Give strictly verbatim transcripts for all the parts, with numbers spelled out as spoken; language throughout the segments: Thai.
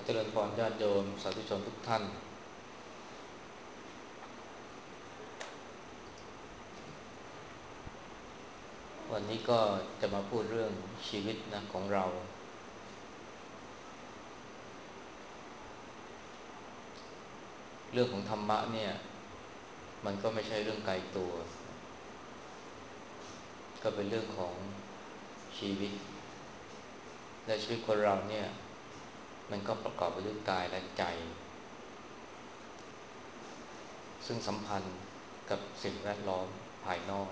เจริญพรญาติโยมสาธุชนทุกท่านวันนี้ก็จะมาพูดเรื่องชีวิตนะของเราเรื่องของธรรมะเนี่ยมันก็ไม่ใช่เรื่องไกลตัวก็เป็นเรื่องของชีวิตและชีวิตคนเราเนี่ยมันก็ประกอบไปด้วยกายและใจซึ่งสัมพันธ์กับสิ่งแวดล้อมภายนอก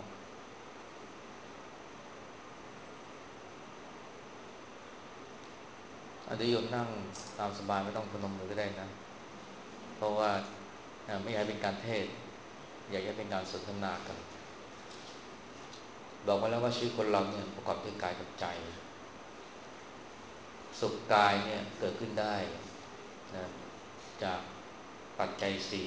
อาจจะโยมนั่งตามสบายไม่ต้องพนมมือก็ได้นะเพราะว่าไม่อยากให้เป็นการเทศอยากให้เป็นการสนทนากันบอกมาแล้วว่าชีวิตคนเราเนี่ยประกอบด้วยกายกับใจสุขกายเนี่ยเกิดขึ้นได้นะจากปัจจัยสี่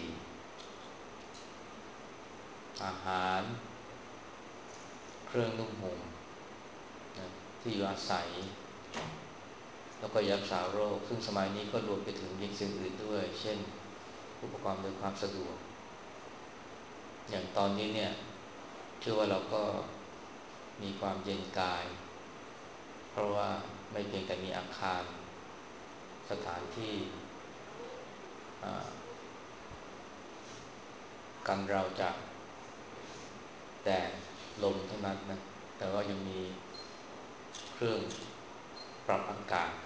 อาหารเครื่องนุ่งห่มนะที่อยู่อาศัยแล้วก็รักษาโรคซึ่งสมัยนี้ก็รวมไปถึงยิ่งสิ่งอื่นด้วยเช่นอุปกรณ์โดยความสะดวกอย่างตอนนี้เนี่ยเชื่อว่าเราก็มีความเย็นกายเพราะว่าไม่เพียงแต่มีอาคารสถานที่กันเราจากแดดลมเท่านั้นนะแต่ว่ายังมีเครื่องปรับอากาศ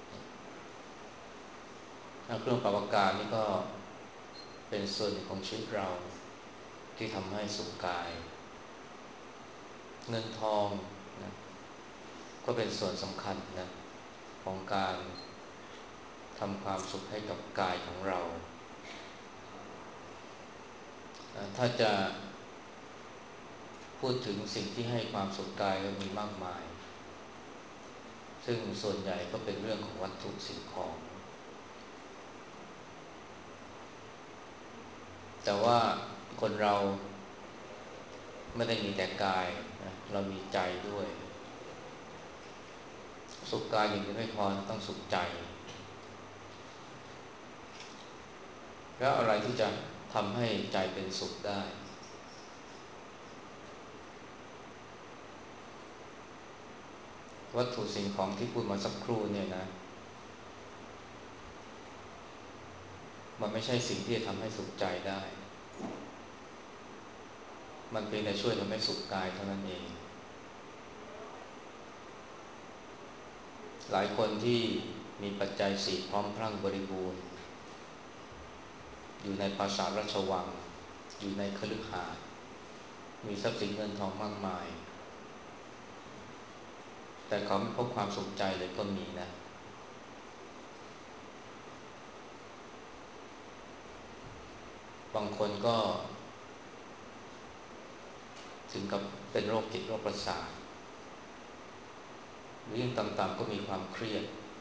เครื่องปรับอากาศนี่ก็เป็นส่วนหนึ่งของชีวิตเราที่ทำให้สุขกายเงินทองนะก็เป็นส่วนสำคัญนะของการทำความสุขให้กับกายของเราถ้าจะพูดถึงสิ่งที่ให้ความสุขกายก็มีมากมายซึ่งส่วนใหญ่ก็เป็นเรื่องของวัตถุสิ่งของแต่ว่าคนเราไม่ได้มีแต่กายนะเรามีใจด้วยสุขกายอย่างเดียวไม่พอต้องสุขใจแล้วอะไรที่จะทำให้ใจเป็นสุขได้วัตถุสิ่งของที่พูดมาสักครู่เนี่ยนะมันไม่ใช่สิ่งที่จะทำให้สุขใจได้มันเป็นแต่ช่วยทำให้สุขกายเท่านั้นเองหลายคนที่มีปัจจัยสี่พร้อมพรั่งบริบูรณ์อยู่ในปราสาทราชวังอยู่ในคฤหาสน์มีทรัพย์สินเงินทองมากมายแต่เขาไม่พบความสุขใจเลยก็มีนะบางคนก็ถึงกับเป็นโรคจิตโรคประสาทหรือยิ่งต่ำๆก็มีความเครียด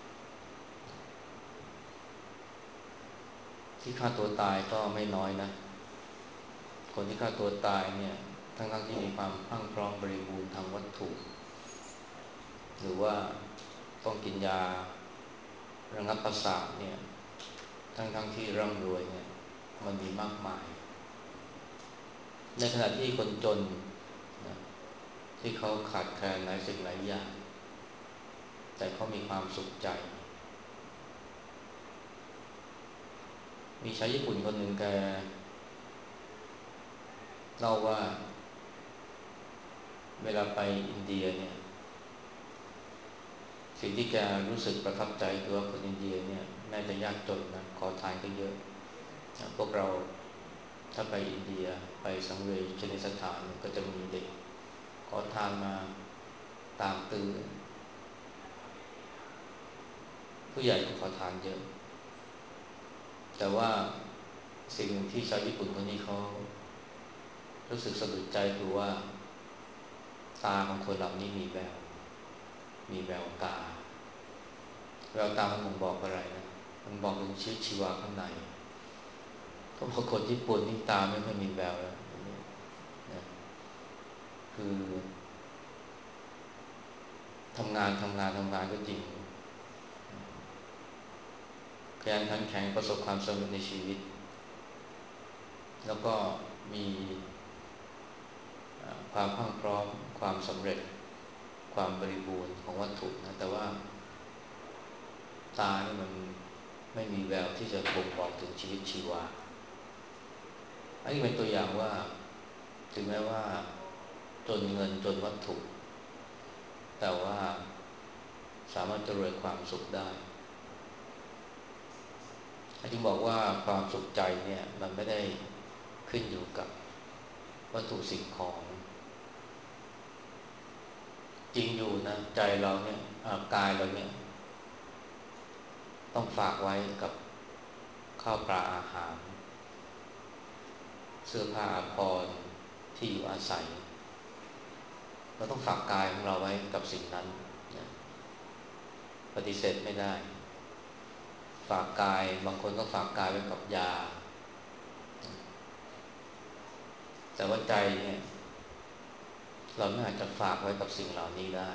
ที่ฆ่าตัวตายก็ไม่น้อยนะคนที่ฆ่าตัวตายเนี่ยทั้งๆที่มีความพรั่งพร้อมบริบูรณ์ทางวัตถุหรือว่าต้องกินยาระงับประสาทเนี่ยทั้งๆที่ร่ำรวยเนี่ยมันมีมากมายในขณะที่คนจนนะที่เขาขาดแคลนหลายสิ่งหลายอย่างแต่เขามีความสุขใจมีชายญี่ปุ่นคนหนึ่งแกเล่าว่าเวลาไปอินเดียเนี่ยสิ่งที่แกรู้สึกประทับใจคือว่าคนอินเดียเนี่ยแม้จะยากจนนะขอทานก็เยอะพวกเราถ้าไปอินเดียไปสังเวชนียสถานก็จะมีเด็กขอทานมาตามตื้อผู้ใหญ่ก็ขอทานเยอะแต่ว่าสิ่งที่ชาวญี่ปุ่นคนนี้เขารู้สึกสะดุดใจคือว่าตาของคนเหล่านี้มีแววมีแววตาแววตามันบ่งบอกอะไรนะมันบอกถึงชีวิตชีวาข้างในเขาบอกคนญี่ปุ่นนี่ตาไม่ค่อยมีแววแล้วนะคือทำงานทำงานทำงานก็จริงขยันขันแข็งประสบความสำเร็จในชีวิตแล้วก็มีความพรั่งพร้อมความสำเร็จความบริบูรณ์ของวัตถุนะแต่ว่าตานี่มันไม่มีแววที่จะบ่งบอกถึงชีวิตชีวาอันนี้เป็นตัวอย่างว่าถึงแม้ว่าจนเงินจนวัตถุแต่ว่าสามารถจะรวยความสุขได้จึงบอกว่าความสุขใจเนี่ยมันไม่ได้ขึ้นอยู่กับวัตถุสิ่งของจริงอยู่นะใจเราเนี่ยกายเราเนี่ยต้องฝากไว้กับข้าวปลาอาหารเสื้อผ้าอาภรณ์ที่อยู่อาศัยเราต้องฝากกายของเราไว้กับสิ่งนั้นนะปฏิเสธไม่ได้ฝากกายบางคนก็ฝากกายไว้กับยาแต่ว่าใจเนี่ยเราไม่อาจจะฝากไว้กับสิ่งเหล่านี้ได้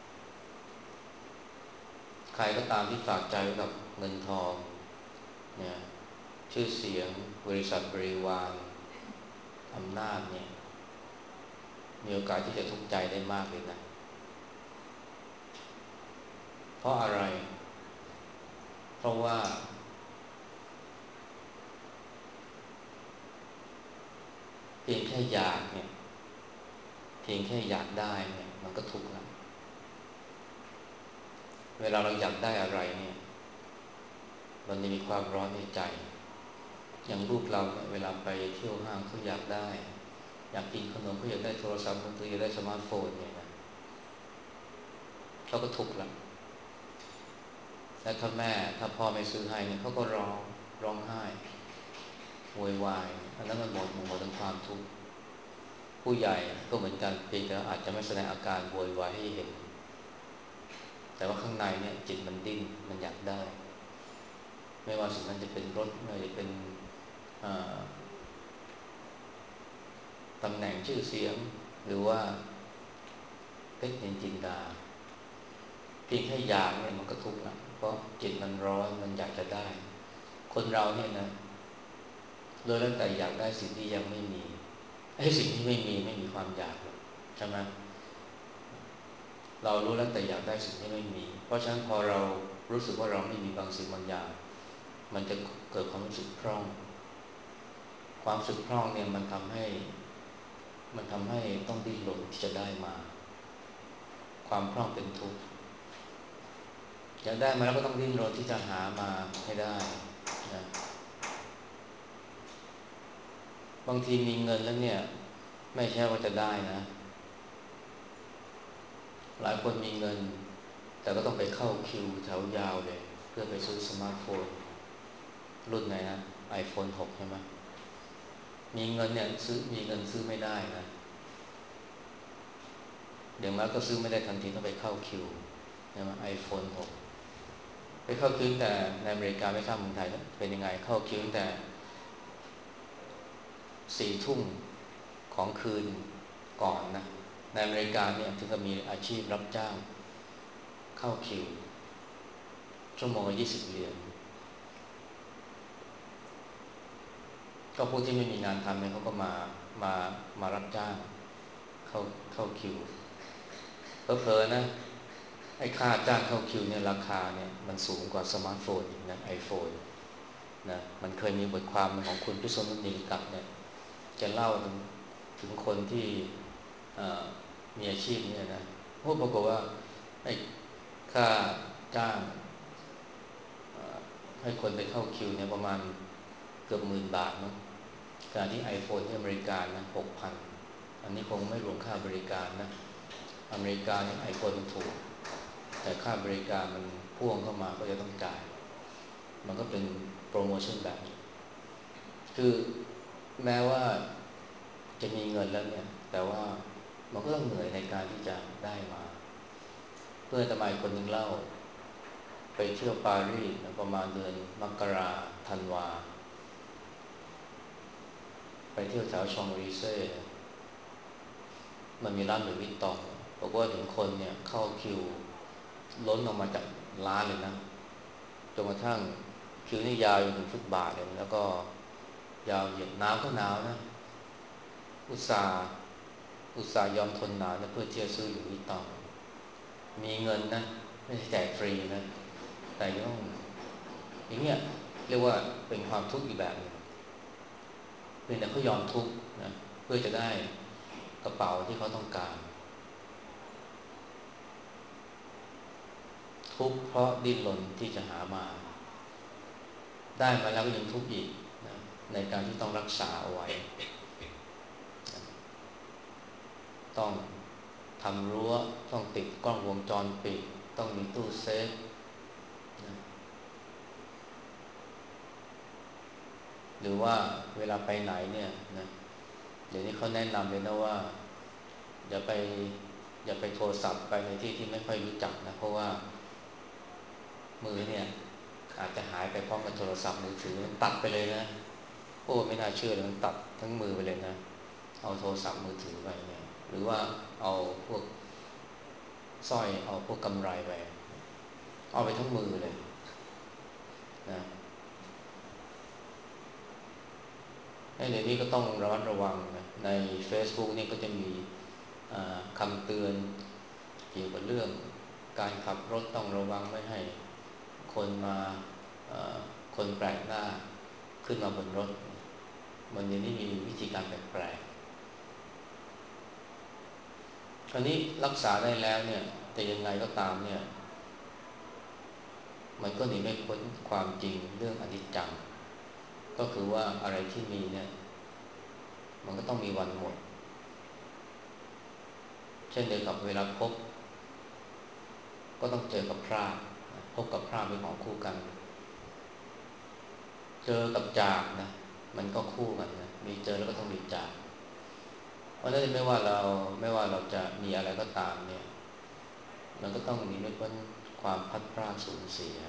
ใครก็ตามที่ฝากใจไว้กับเงินทองเนี่ยชื่อเสียงบริษัทบริวารอำนาจเนี่ยมีโอกาสที่จะทุกข์ใจได้มากเลยนะเพราะอะไรเพราะว่าเพียงแค่อยากเนี่ยเพียงแค่อยากได้เนี่ยมันก็ทุกข์แล้วเวลาเราอยากได้อะไรเนี่ยมันจะมีความร้อนในใจอย่างลูกเราเนี่ยเวลาไปเที่ยวห้างเขาอยากได้อยากกินขนมเขาอยากได้โทรศัพท์มือถืออยากได้สมาร์ทโฟนเนี่ยนะเขาก็ทุกข์ละและถ้าแม่ถ้าพ่อไม่ซื้อให้เนี่ยเขาก็ร้องร้องไห้โวยวายอันนั้นมันหมดหมดทั้งความทุกข์ผู้ใหญ่ก็เหมือนกันเพียงแต่อาจจะไม่แสดงอาการโวยวายให้เห็นแต่ว่าข้างในเนี่ยจิตมันดิ้นมันอยากได้ไม่ว่าสิ่งนั้นจะเป็นรถไม่ว่าจะเป็นตำแหน่งชื่อเสียงหรือว่าเพชรนินจินดาเพียงแค่อยากเนี่ยมันก็ทุกข์ละเพราะจิตมันร้อนมันอยากจะได้คนเราเนี่ยนะโดยแล้วแต่อยากได้สิ่งที่ยังไม่มีไอ้สิ่งที่ไม่มีไม่มีความอยากใช่ไหมเรารู้แล้วแต่อยากได้สิ่งที่ไม่มีเพราะฉะนั้นพอเรารู้สึกว่าเราไม่มีบางสิ่งบางอย่างมันจะเกิดความรู้สึกพร่องความรู้สึกพร่องเนี่ยมันทำให้มันทำให้ต้องดิ้นรนที่จะได้มาความพร่องเป็นทุกข์อยากได้มาแล้วก็ต้องดิ้นรนที่จะหามาให้ได้นะบางทีมีเงินแล้วเนี่ยไม่ใช่ว่าจะได้นะหลายคนมีเงินแต่ก็ต้องไปเข้าคิวแถวยาวเลยเพื่อไปซื้อสมาร์ทโฟนรุ่นไหนนะ ไอโฟน หกใช่ไหมมีเงินเนี่ยซื้อมีเงินซื้อไม่ได้นะเดี๋ยวมาก็ซื้อไม่ได้ทันทีต้องไปเข้าคิวใช่ไหม ไอโฟน หกไปเข้าคิวแต่ในอเมริกาไม่ทราบเมืองไทยเป็นยังไงเข้าคิวแต่สี่ทุ่มของคืนก่อนนะในอเมริกาเนี่ยถึงจะมีอาชีพรับจ้างเข้าคิวชั่วโมงละยี่สิบเหรียญก็พวกที่ไม่มีงานทำเนี่ยเขาก็มามามารับจ้างเข้าเข้าคิวเพลินๆนะไอ้ค่าจ้างเข้าคิวเนี่ยราคาเนี่ยมันสูงกว่าสมาร์ทโฟนอีกนะไอโฟนนะมันเคยมีบทความของคุณพิษณุนิลกัตเนี่ยจะเล่าถึงถึงคนที่มีอาชีพเนี่ยนะพูดปรากฏว่าไอ้ค่าจ้างให้คนไปเข้าคิวเนี่ยประมาณเกือบหมื่นบาทมั้งการที่ iPhone ที่อเมริกานะหกพันอันนี้คงไม่รวมค่าบริการนะอเมริกาเนี่ยไอโฟนมันถูกแต่ค่าบริการมันพ่วงเข้ามาก็จะต้องจ่ายมันก็เป็นโปรโมชั่นแบบนี้คือแม้ว่าจะมีเงินแล้วเนี่ยแต่ว่ามันก็ต้องเหนื่อยในการที่จะได้มาเพื่อนสมัยคนหนึ่งเล่าไปเที่ยวปารีสประมาณเดือนมกราธันวาไปเที่ยวแถวชองรีเซ่มันมีร้านหลุยส์วิตตองบอกว่าเห็นคนเนี่ยเข้าคิวล้นออกมาจากร้านเลยนะจนกระทั่งคิวนี่ยาวอยู่ถึงฟุตบาทเลยแล้วก็ยาวเหยียดหนาวก็หนาวนะอุตส่าห์อุตส่าห์ยอมทนหนาวนะเพื่อที่จะซื้ออยู่ที่ต่อมีเงินนะไม่ใช่แจกฟรีนะแต่ต้องอย่างเงี้ยเรียกว่าเป็นความทุกข์อีกแบบนึงเพียงแต่เขายอมทุกข์นะเพื่อจะได้กระเป๋าที่เขาต้องการทุกข์เพราะดิ้นรนที่จะหามาได้มาแล้วก็ยังทุกข์อีกนะในการที่ต้องรักษาเอาไว้ต้องทำรั้วต้องติดกล้องวงจรปิดต้องมีตู้เซฟนะหรือว่าเวลาไปไหนเนี่ยนะเดี๋ยวนี้เขาแนะนำเลยนะว่าอย่าไปอย่าไปโทรศัพท์ไปในที่ที่ไม่ค่อยรู้จักนะเพราะว่ามือเนี่ยอาจจะหายไปพร้อมกับโทรศัพท์มือถือมันตัดไปเลยนะโอ้ไม่น่าเชื่อเลยมันตัดทั้งมือไปเลยนะเอาโทรศัพท์มือถือไปเนี่ยหรือว่าเอาพวกสร้อยเอาพวกกำไรไปเอาไปทั้งมือเลยนะในเดี๋ยวนี้ก็ต้องระมัดระวังนะใน Facebook นี่ก็จะมีคำเตือนเกี่ยวกับเรื่องการขับรถต้องระวังไม่ให้คนมาคนแปลกหน้าขึ้นมาบนรถมันเดี๋ยวนี้มีวิธีการแปลกๆคราวนี้รักษาได้แล้วเนี่ยแต่ยังไงก็ตามเนี่ยมันก็หนีไม่พ้นความจริงเรื่องอนิจจังก็คือว่าอะไรที่มีเนี่ยมันก็ต้องมีวันหมดเช่นเดียวกับเวลาพบก็ต้องเจอกับพรากพบกับพรากเป็นของคู่กันเจอกับจากนะมันก็คู่กันนะมีเจอแล้วก็ต้องมีจากเพราะฉะนั้นไม่ว่าเราไม่ว่าเราจะมีอะไรก็ตามเนี่ยมันก็ต้องหนีไม่พ้นความพัดพรากสูญเสีย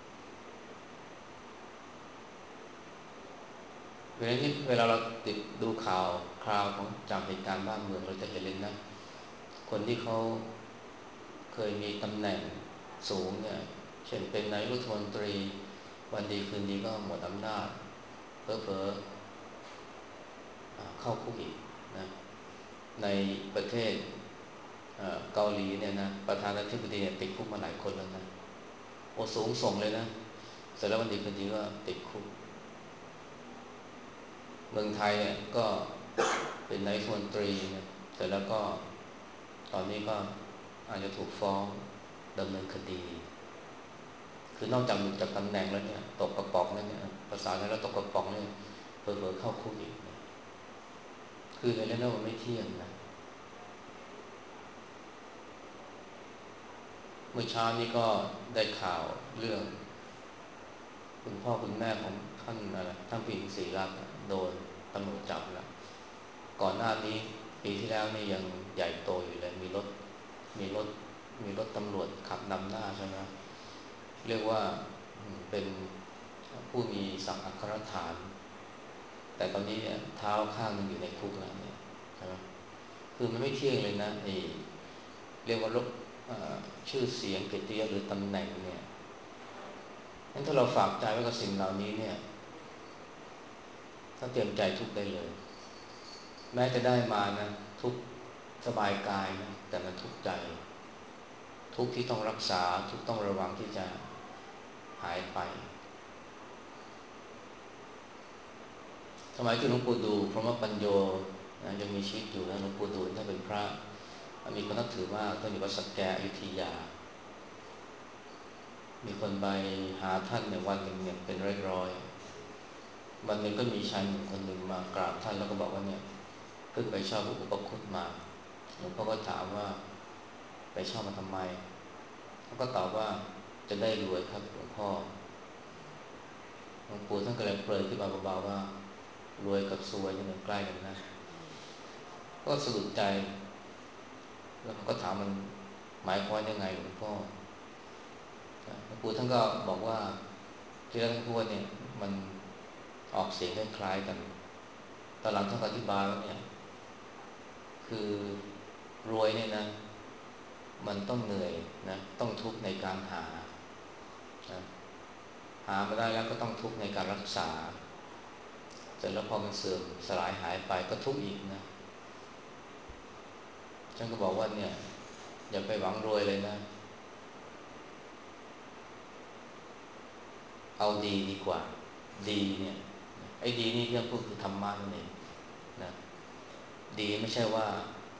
เวลานี้เวลาเราติดดูข่าวคราวของจากเหตุการณ์บ้านเมืองเราจะเห็นเลยนะคนที่เขาเคยมีตำแหน่งสูงเนี่ยเช่นเป็นนายกรัฐมนตรีวันดีคืนดีก็หมดอำนาจเผลอๆเข้าคุกอีกนะในประเทศเกาหลีเนี่ยนะประธานาธิบดีเนี่ยติดคุกมาหลายคนแล้วนะโอสูงส่งเลยนะเสร็จแล้ววันดีคืนดีก็ติดคุกเมืองไทยเนี่ยก็เป็นนายกรัฐมนตรีนะเสร็จแล้วก็ตอนนี้ก็อาจจะถูกฟ้องดำเนินคดีคือนอกจากหลุดจากตำแหน่งแล้วเนี่ยตกกระป๋องแล้วเนี่ยภาษาไทยแล้วตกกระป๋องเนี่ยเผลอๆเข้าคุกอีกคือเห็นแล้วมันไม่เที่ยงนะเมื่อเช้านี้ก็ได้ข่าวเรื่องคุณพ่อคุณแม่ของท่านอะไรท่านผู้หญิงศรีรัตน์โดนตำรวจจับแล้วก่อนหน้านี้ปีที่แล้วนี่ยังใหญ่โตอยู่เลยมีรถมีรถมีรถตำรวจขับนำหน้าใช่ไหมเรียกว่าเป็นผู้มีศักดิ์อัครฐานแต่ตอนนี้เนี่ยเท้าข้างนึงอยู่ในคุกแล้วเนี่ยใช่ไหมคือมันไม่เที่ยงเลยนะไอ้เรียกว่าลบชื่อเสียงเกียรติยศหรือตำแหน่งเนี่ยงั้นถ้าเราฝากใจไว้กับสิ่งเหล่านี้เนี่ยถ้าเตรียมใจทุกได้เลยแม้จะได้มานะทุกสบายกายนะแต่มันทุกใจทุกที่ต้องรักษาทุกต้องระวังที่จะหายไปสมัยที่หลวงปู่ดูพระมปัญโยนะยังมีชีวิตอยู่นะหลวงปู่ดูท่านเป็นพระมีคนนับถือมากท่านอยู่วัดสักแกอยุธยามีคนไปหาท่านในวันหนึ่งเนี่ยเป็นร้อยๆวันหนึ่งก็มีชายหนุ่มคนหนึ่งมากราบท่านแล้วก็บอกว่าเนี่ยเพิ่งไปเช่าพระอุปคุตมาหลวงพ่อก็ถามว่าไปเช่ามาทำไมเขาก็ตอบว่าจะได้รวยครับหลวงพ่อหลวงปู่ท่านก็เลยเปรยขึ้นมาเบาๆว่ารวยกับซวยนี่มันใกล้กันนะก็สะดุดใจแล้วเขาก็ถามมันหมายความยังไงหลวงพ่อหลวงปู่ท่านก็บอกว่าที่แรกท่านพูดเนี่ยมันออกเสียงคล้ายๆกันตอนหลังท่านอธิบายว่าเนี่ยคือรวยเนี่ยนะมันต้องเหนื่อยนะต้องทุกข์ในการหานะหามาได้แล้วก็ต้องทุกข์ในการรักษาเสร็จแล้วพอมันเสื่อมสลายหายไปก็ทุกข์อีกนะฉันก็บอกว่าเนี่ยอย่าไปหวังรวยเลยนะเอาดีดีกว่าดีเนี่ยไอ้ดีนี่ที่พูดคือธรรมะนั่นเองนะดีไม่ใช่ว่า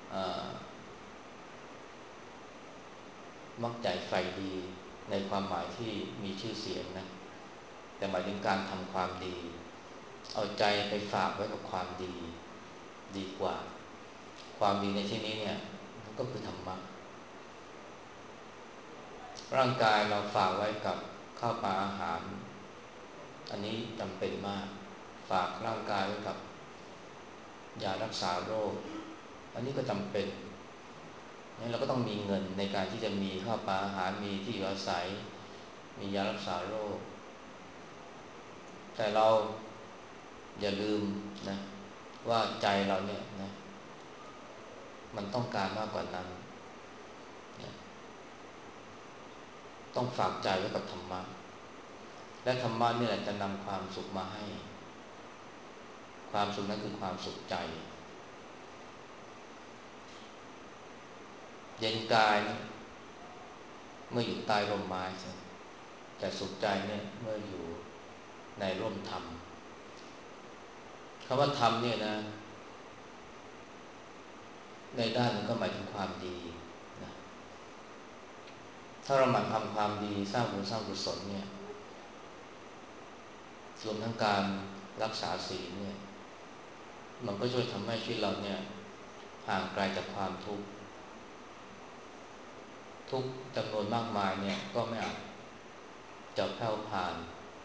มักใจใฝ่ดีในความหมายที่มีชื่อเสียงนะแต่หมายถึงการทำความดีเอาใจไปฝากไว้กับความดีดีกว่าความดีในที่นี้เนี่ยก็คือธรรมะร่างกายเราฝากไว้กับข้าวปลาอาหารอันนี้จำเป็นมากฝากร่างกายไว้กับยารักษาโรคอันนี้ก็จำเป็นงั้นเราก็ต้องมีเงินในการที่จะมีข้าวปลาอาหารมีที่อยู่อาศัยมียารักษาโรคแต่เราอย่าลืมนะว่าใจเราเนี่ยนะมันต้องการมากกว่านั้นนะต้องฝากใจไว้กับธรรมะและธรรมะนี่แหละจะนำความสุขมาให้ความสุขนั้นคือความสุขใจเย็นกายเมื่ออยู่ใต้ร่มไม้แต่สุขใจเนี่ยเมื่ออยู่ในร่มธรรมคำว่าธรรมเนี่ยนะในด้านนึงก็หมายถึงความดีนะถ้าเราหมั่นทำความดีสร้างบุญสร้างกุศลเนี่ยรวมทั้งการรักษาศีลเนี่ยมันก็ช่วยทำให้ชีวิตเราเนี่ยห่างไกลจากความทุกข์ทุกจำนวนมากมายเนี่ยก็ไม่อาจจะแผ่วผ่าน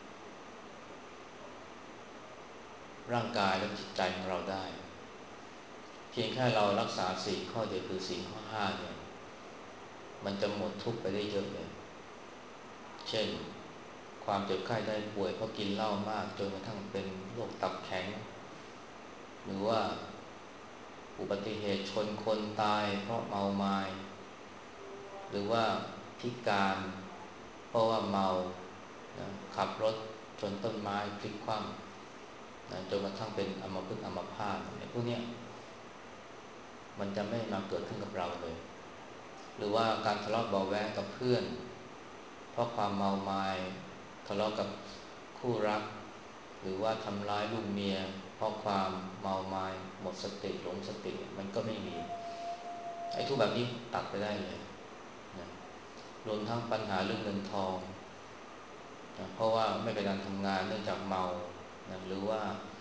ร่างกายและจิตใจของเราได้เพียงแค่เรารักษาศีลข้อเดียวคือศีลข้อห้าเนี่ยมันจะหมดทุกข์ไปได้เยอะเลยเช่นความเจ็บไข้ได้ป่วยเพราะกินเหล้ามากจนกระทั่งเป็นโรคตับแข็งหรือว่าอุบัติเหตุชนคนตายเพราะเมาไม้หรือว่าพิการเพราะว่าเมานะขับรถชนต้นไม้พลิกคว่ำนะจนกระทั่งเป็นอัมพฤกษ์อัมพาตไอ้พวกเนี้ยมันจะไม่มาเกิดขึ้นกับเราเลยหรือว่าการทะเลาะเบาะแว้งกับเพื่อนเพราะความเมาไม้ทะเลาะกับคู่รักหรือว่าทำร้ายลูกเมียเพราะความเมาไม้หมดสติหลงสติมันก็ไม่มีไอ้ทุกแบบนี้ตัดไปได้เลยนะรวมทั้งปัญหาเรื่องเงินทองนะเพราะว่าไม่เป็นการทำงานเนื่องจากเมานะหรือว่า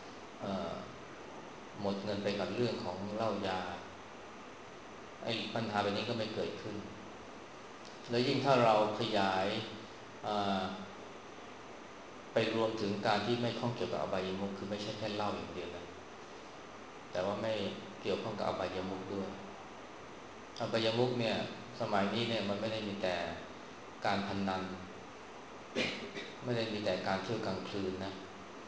หมดเงินไปกับเรื่องของเหล้ายาไอ้ปัญหาแบบนี้ก็ไม่เกิดขึ้นแล้วยิ่งถ้าเราขยายไปรวมถึงการที่ไม่ข้องเกี่ยวกับอบายมุขคือไม่ใช่แค่เหล้าอย่างเดียวนะแต่ว่าไม่เกี่ยวข้องกับอบายมุขด้วยอบายมุขเนี่ยสมัยนี้เนี่ยมันไม่ได้มีแต่การพนันไม่ได้มีแต่การเที่ยวกลางคืนนะ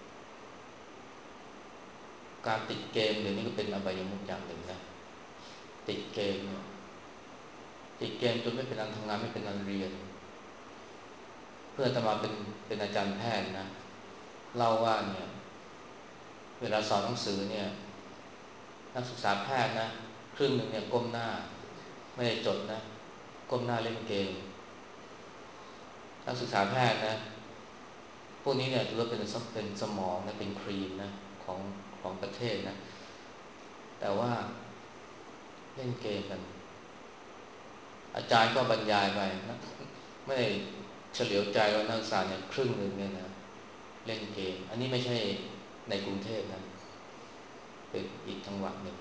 การติดเกมเดี๋ยวนี้ก็เป็นอบายมุขอย่างหนึ่งนะติดเกมเนี่ยติดเกมจนไม่เป็นอันทำงานไม่เป็นอันเรียนเพื่อจะมาเป็นเป็นอาจารย์แพทย์นะเล่าว่าเนี่ยเวลาสอนหนังสือเนี่ยนักศึกษาแพทย์นะครึ่งหนึ่งเนี่ยก้มหน้าไม่ได้จดนะก้มหน้าเล่นเกมนักศึกษาแพทย์นะพวกนี้เนี่ยถือว่าเป็นเป็นสมองนะเป็นครีมนะของของประเทศนะแต่ว่าเล่นเกมกันอาจารย์ก็บรรยายไปนะไม่ได้เฉลียวใจว่านักศึกษาเนี่ยครึ่งหนึ่งเนี่ยนะเล่นเกมอันนี้ไม่ใช่ในกรุงเทพนะเป็นอีกจังหวัดหนึ่ง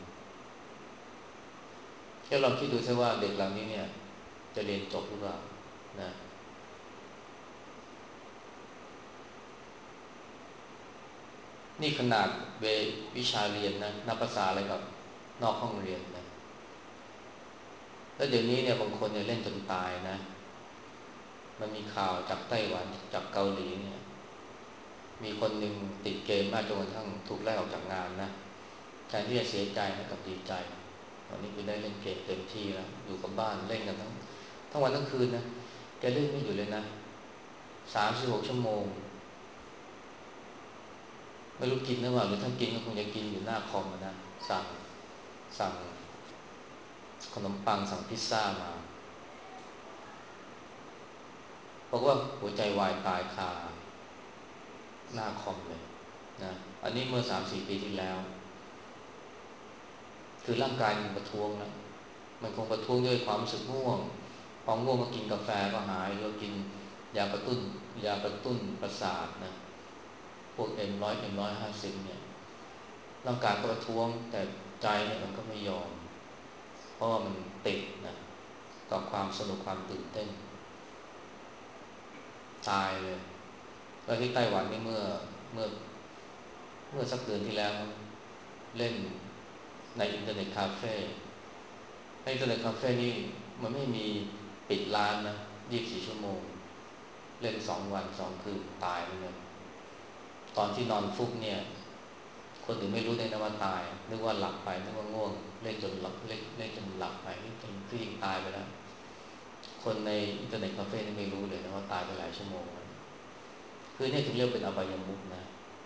แค่ลองคิดดูซิว่าเด็กเหล่านี้เนี่ยจะเรียนจบหรือเปล่านะนี่ขนาดเววิชาเรียนนะนับภาษาอะไรกับนอกห้องเรียนนะแล้วเดี๋ยวนี้เนี่ยบางคนเนี่ยเล่นจนตายนะมันมีข่าวจากไต้หวันจากเกาหลีเนี่ยมีคนหนึ่งติดเกมมากจนกระทั่งถูกไล่ออกจากงานนะแทนที่จะเสียใจนะกับดีใจตอนนี้คือได้เล่นเกมเต็มที่แล้วอยู่กับบ้านเล่นกันทั้งทั้งวันทั้งคืนนะแกเล่นไม่หยุดเลยนะสามสิบหกชั่วโมงไม่รู้กินหรือเปล่าหรือถ้ากินก็คงจะกินอยู่หน้าคอมนะสั่งสั่งขนมปังสั่งพิซซ่ามาบอกว่าหัวใจวายตายคาหน้าคอมเลยนะอันนี้เมื่อสามสี่ปีที่แล้วคือร่างกายมันประท้วงนะมันคงประท้วงด้วยความรู้สึกง่วงพอง่วงก็กินกาแฟก็หายหรือกินยากระตุ้นยากระตุ้นประสาทนะพวกเอ็มร้อยเอ็มร้อยห้าสิบเนี่ยร่างกายก็ประท้วงแต่ใจเนี่ยมันก็ไม่ยอมเพราะว่ามันติดนะกับความสนุกความตื่นเต้นตายเลยแล้วที่ไต้หวันนี่เมื่อเมื่อเมื่อสักเดือนที่แล้วเล่นในอินเทอร์เน็ตคาเฟ่ในอินเทอร์เน็ตคาเฟ่นี่มันไม่มีปิดร้านนะยี่สิบสี่ชั่วโมงเล่นสองวันสองคืนตายเลยตอนที่นอนฟุบเนี่ยคนอื่นไม่รู้ได้นะว่าตายนึกว่าหลับไปนึกว่าง่วงเล่นจนหลับเล่นเล่นจนหลับไปจนที่จริงตายไปแล้วคนในอินเทอร์เน็ตคาเฟ่นี่ไม่รู้เลยนะว่าตายไปหลายชั่วโมงคือเนี่ยถึงเรียกเป็นอบายมุขนะ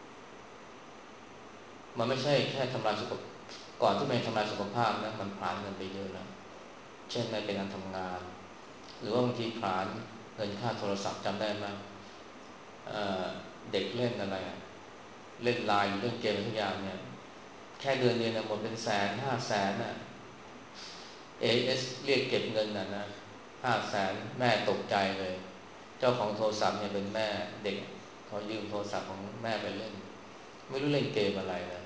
มันไม่ใช่แค่ทำลายสุขภาพก่อนที่มันทำลายสุขภาพนะมันผลาญเงินไปเยอะแล้วเช่นในเป็นการทำงานหรือว่าบางทีผลาญเงินค่าโทรศัพท์จำได้ไหมเเด็กเล่นอะไรเล่นไลน์หรือเล่นเกมอะไรทุกอย่างเนี่ยแค่เดือนเดียวนะหมดเป็นแสนห้าแสนน่ะ เอ เอส เรียกเก็บเงินน่ะนะห้าแสนแม่ตกใจเลยเจ้าของโทรศัพท์เนี่ยเป็นแม่เด็กเขายืมโทรศัพท์ของแม่ไปเล่นไม่รู้เล่นเกมอะไรนะ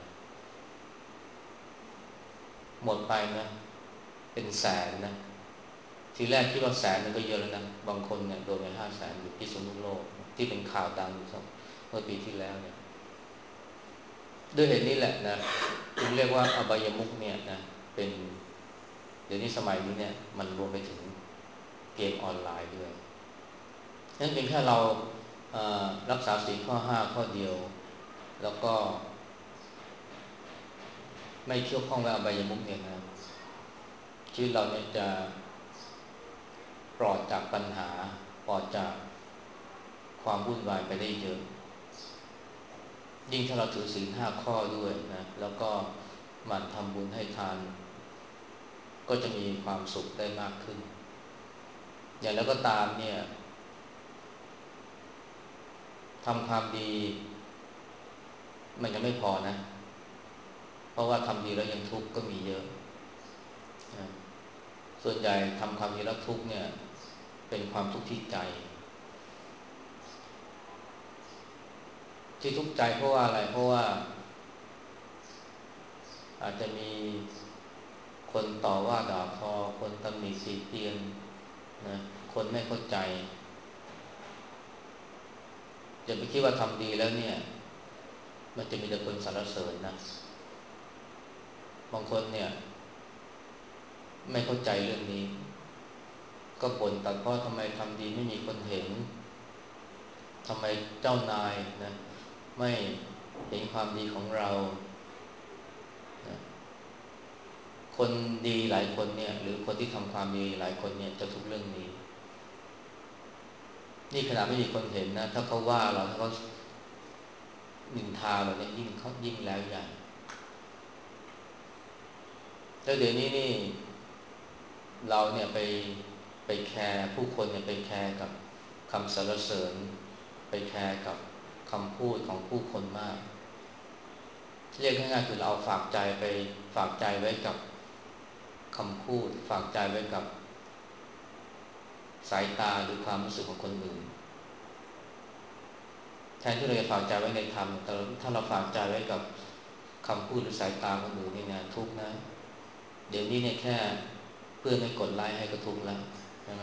หมดไปนะเป็นแสนนะทีแรกคิดว่าแสนมันก็เยอะแล้วนะบางคนเนี่ยโดนไปห้าแสนอยู่พิษณุโลกที่เป็นข่าวดังอยู่สักเมื่อปีที่แล้วเนี่ยด้วยเหตุนี้แหละนะจึงเรียกว่าอบายมุขเนี่ยนะเป็นเดี๋ยวนี้สมัยนี้เนี่ยมันรวมไปถึงเกมออนไลน์ด้วยนั่นเป็นแค่เรารักษาศีลข้อห้าข้อเดียวแล้วก็ไม่เกี่ยวข้องกับอบายมุขเนี่ยนะชีวิตเราเนี่ยจะปลอดจากปัญหาปลอดจากความวุ่นวายไปได้เยอะยิ่งถ้าเราถือศีลห้าข้อด้วยนะแล้วก็หมั่นทำบุญให้ทานก็จะมีความสุขได้มากขึ้นอย่างแล้วก็ตามเนี่ยทำความดีมันยังไม่พอนะเพราะว่าทำดีแล้วยังทุกข์ก็มีเยอะนะส่วนใหญ่ทำความดีแล้วทุกข์เนี่ยเป็นความทุกข์ที่ใจที่ทุกข์ใจเพราะว่าอะไรเพราะว่าอาจจะมีคนต่อว่าด่าทอคนตำหนิติเตียนนะคนไม่เข้าใจอย่าไปคิดว่าทำดีแล้วเนี่ยมันจะมีแต่คนสรรเสริญนะบางคนเนี่ยไม่เข้าใจเรื่องนี้ก็บ่นตัดพ้อทำไมทำดีไม่มีคนเห็นทำไมเจ้านายนะไม่เห็นความดีของเรานะคนดีหลายคนเนี่ยหรือคนที่ทำความดีหลายคนเนี่ยจะทุกเรื่องนี้นี่ขนาดไม่มีคนเห็นนะถ้าเขาว่าเราถ้าเขานินทาเราเนี่ยยิ่งเขายิ่งแล้วใหญ่แล้วเดี๋ยวนี้นี่เราเนี่ยไปไปแคร์ผู้คนเนี่ยไปแคร์กับคำสรรเสริญไปแคร์กับคำพูดของผู้คนมากเรียกง่ายๆคือเราเอาฝากใจไปฝากใจไว้กับคำพูดฝากใจไว้กับสายตาหรือความรู้สึกของคนอื่นแทนที่เราจะฝากใจไว้ในธรรมแต่ถ้าเราฝากใจไว้กับคำพูดหรือสายตาคนอื่นนี่นะทุกข์นะเดี๋ยวนี้เนี่ยแค่เพื่อนไม่กดไลค์ให้ก็ทุกข์แล้วใช่ไหม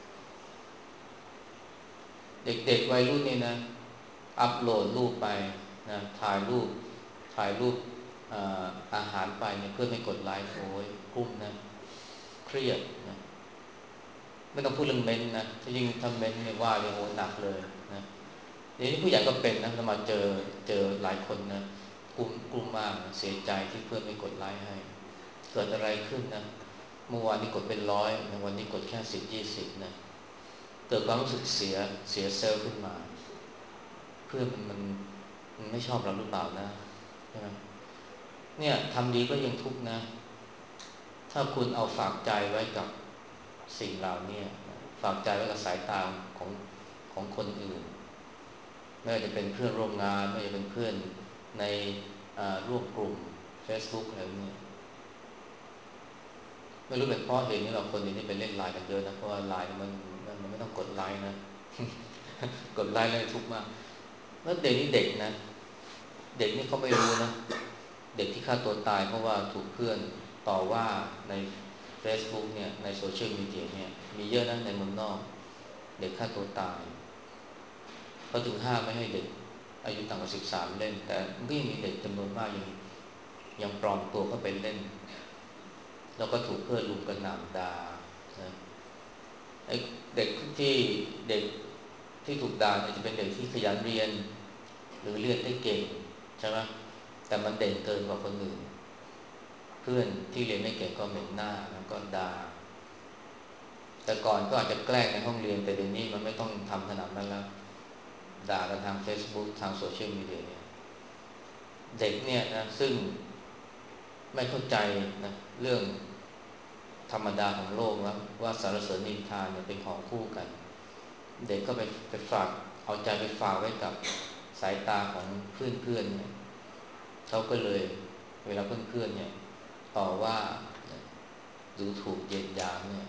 เด็กๆวัยรุ่นนี่นะอัปโหลดรูปไปนะถ่ายรูปถ่ายรูปอาอาหารไปเนี่ยเพื่อนไม่กดไลค์โอ้ยกุ้มนะเครียดนะไม่ต้องพูดเรื่องเม้นต์นะถ้ายิ่งทำเม้นต์เนี่ยว่าเนี่ยโอ้หนักเลยนะทีนี้ผู้ใหญ่ก็เป็นนะเรามาเจอเจอหลายคนนะกลุ้มกลุ้มมากเสียใจที่เพื่อนไม่กดไลค์ให้เกิดอะไรขึ้นนะเมื่อวานนี้กดเป็นร้อยนะวันนี้กดแค่สิบยี่สิบนะเกิดความรู้สึกเสียเสียเซลล์ขึ้นมาเพื่อนมันมันมันไม่ชอบเราหรือเปล่านะใช่ไหมเนี่ยทำดีก็ยังทุกข์นะถ้าคุณเอาฝากใจไว้กับสิ่งเหล่านี้ฝากใจไว้กับสายตาของของคนอื่นไม่ว่าจะเป็นเพื่อนร่วมงานไม่ว่าจะเป็นเพื่อนในร่วมกลุ่ม Facebook อะไรเนี่ยไม่รู้เป็นเพราะเหตุนี้เราคนนี้นี่ไปเล่นไลน์กันเยอะนะเพราะว่าไลน์มันมันไม่ต้องกดไลค์นะกดไลค์แล้วทุกข์มากแล้วเด็กนี่เด็กนะเด็กนี่เขาไม่รู้นะเด็กที่ฆ่าตัวตายเพราะว่าถูกเพื่อนต่อว่าใน Facebook เนี่ยในโซเชียลมีเดียเนี่ยมีเยอะนะในเมืองนอกเด็กฆ่าตัวตายเขาถึงห้ามไม่ให้เด็กอายุต่ำกว่าสิบสามเล่นแต่ก็ยังมีเด็กจำนวนมากยังยังปลอมตัวเข้าไปเล่นแล้วก็ถูกเพื่อนลุมกระหน่ำด่าไอ้เด็กที่เด็กที่ถูกด่าเนี่ยจะเป็นเด็กที่ขยันเรียนหรือเรียนได้เก่งใช่ไหมแต่มันเด่นเกินกว่าคนอื่นเพื่อนที่เรียนไม่เก่งก็เหม็นหน้าแล้วก็ด่าแต่ก่อนก็อาจจะแกล้งในห้องเรียนแต่เดี๋ยวนี้มันไม่ต้องทำขนาดนั้นแล้วด่ากันทาง Facebook ทางโซเชียลมีเดียเนี่ยเด็กเนี่ยนะซึ่งไม่เข้าใจนะเรื่องธรรมดาของโลกว่าว่าสารเสริญนินทาเนี่ยเป็นของคู่กันเด็กก็ไปไปฝากเอาใจไปฝากไว้กับสายตาของเพื่อนๆเนี่ยเขาก็เลยเวลาเพื่อนๆเนี่ยต่อว่าดูถูกเหยียดหยามเนี่ย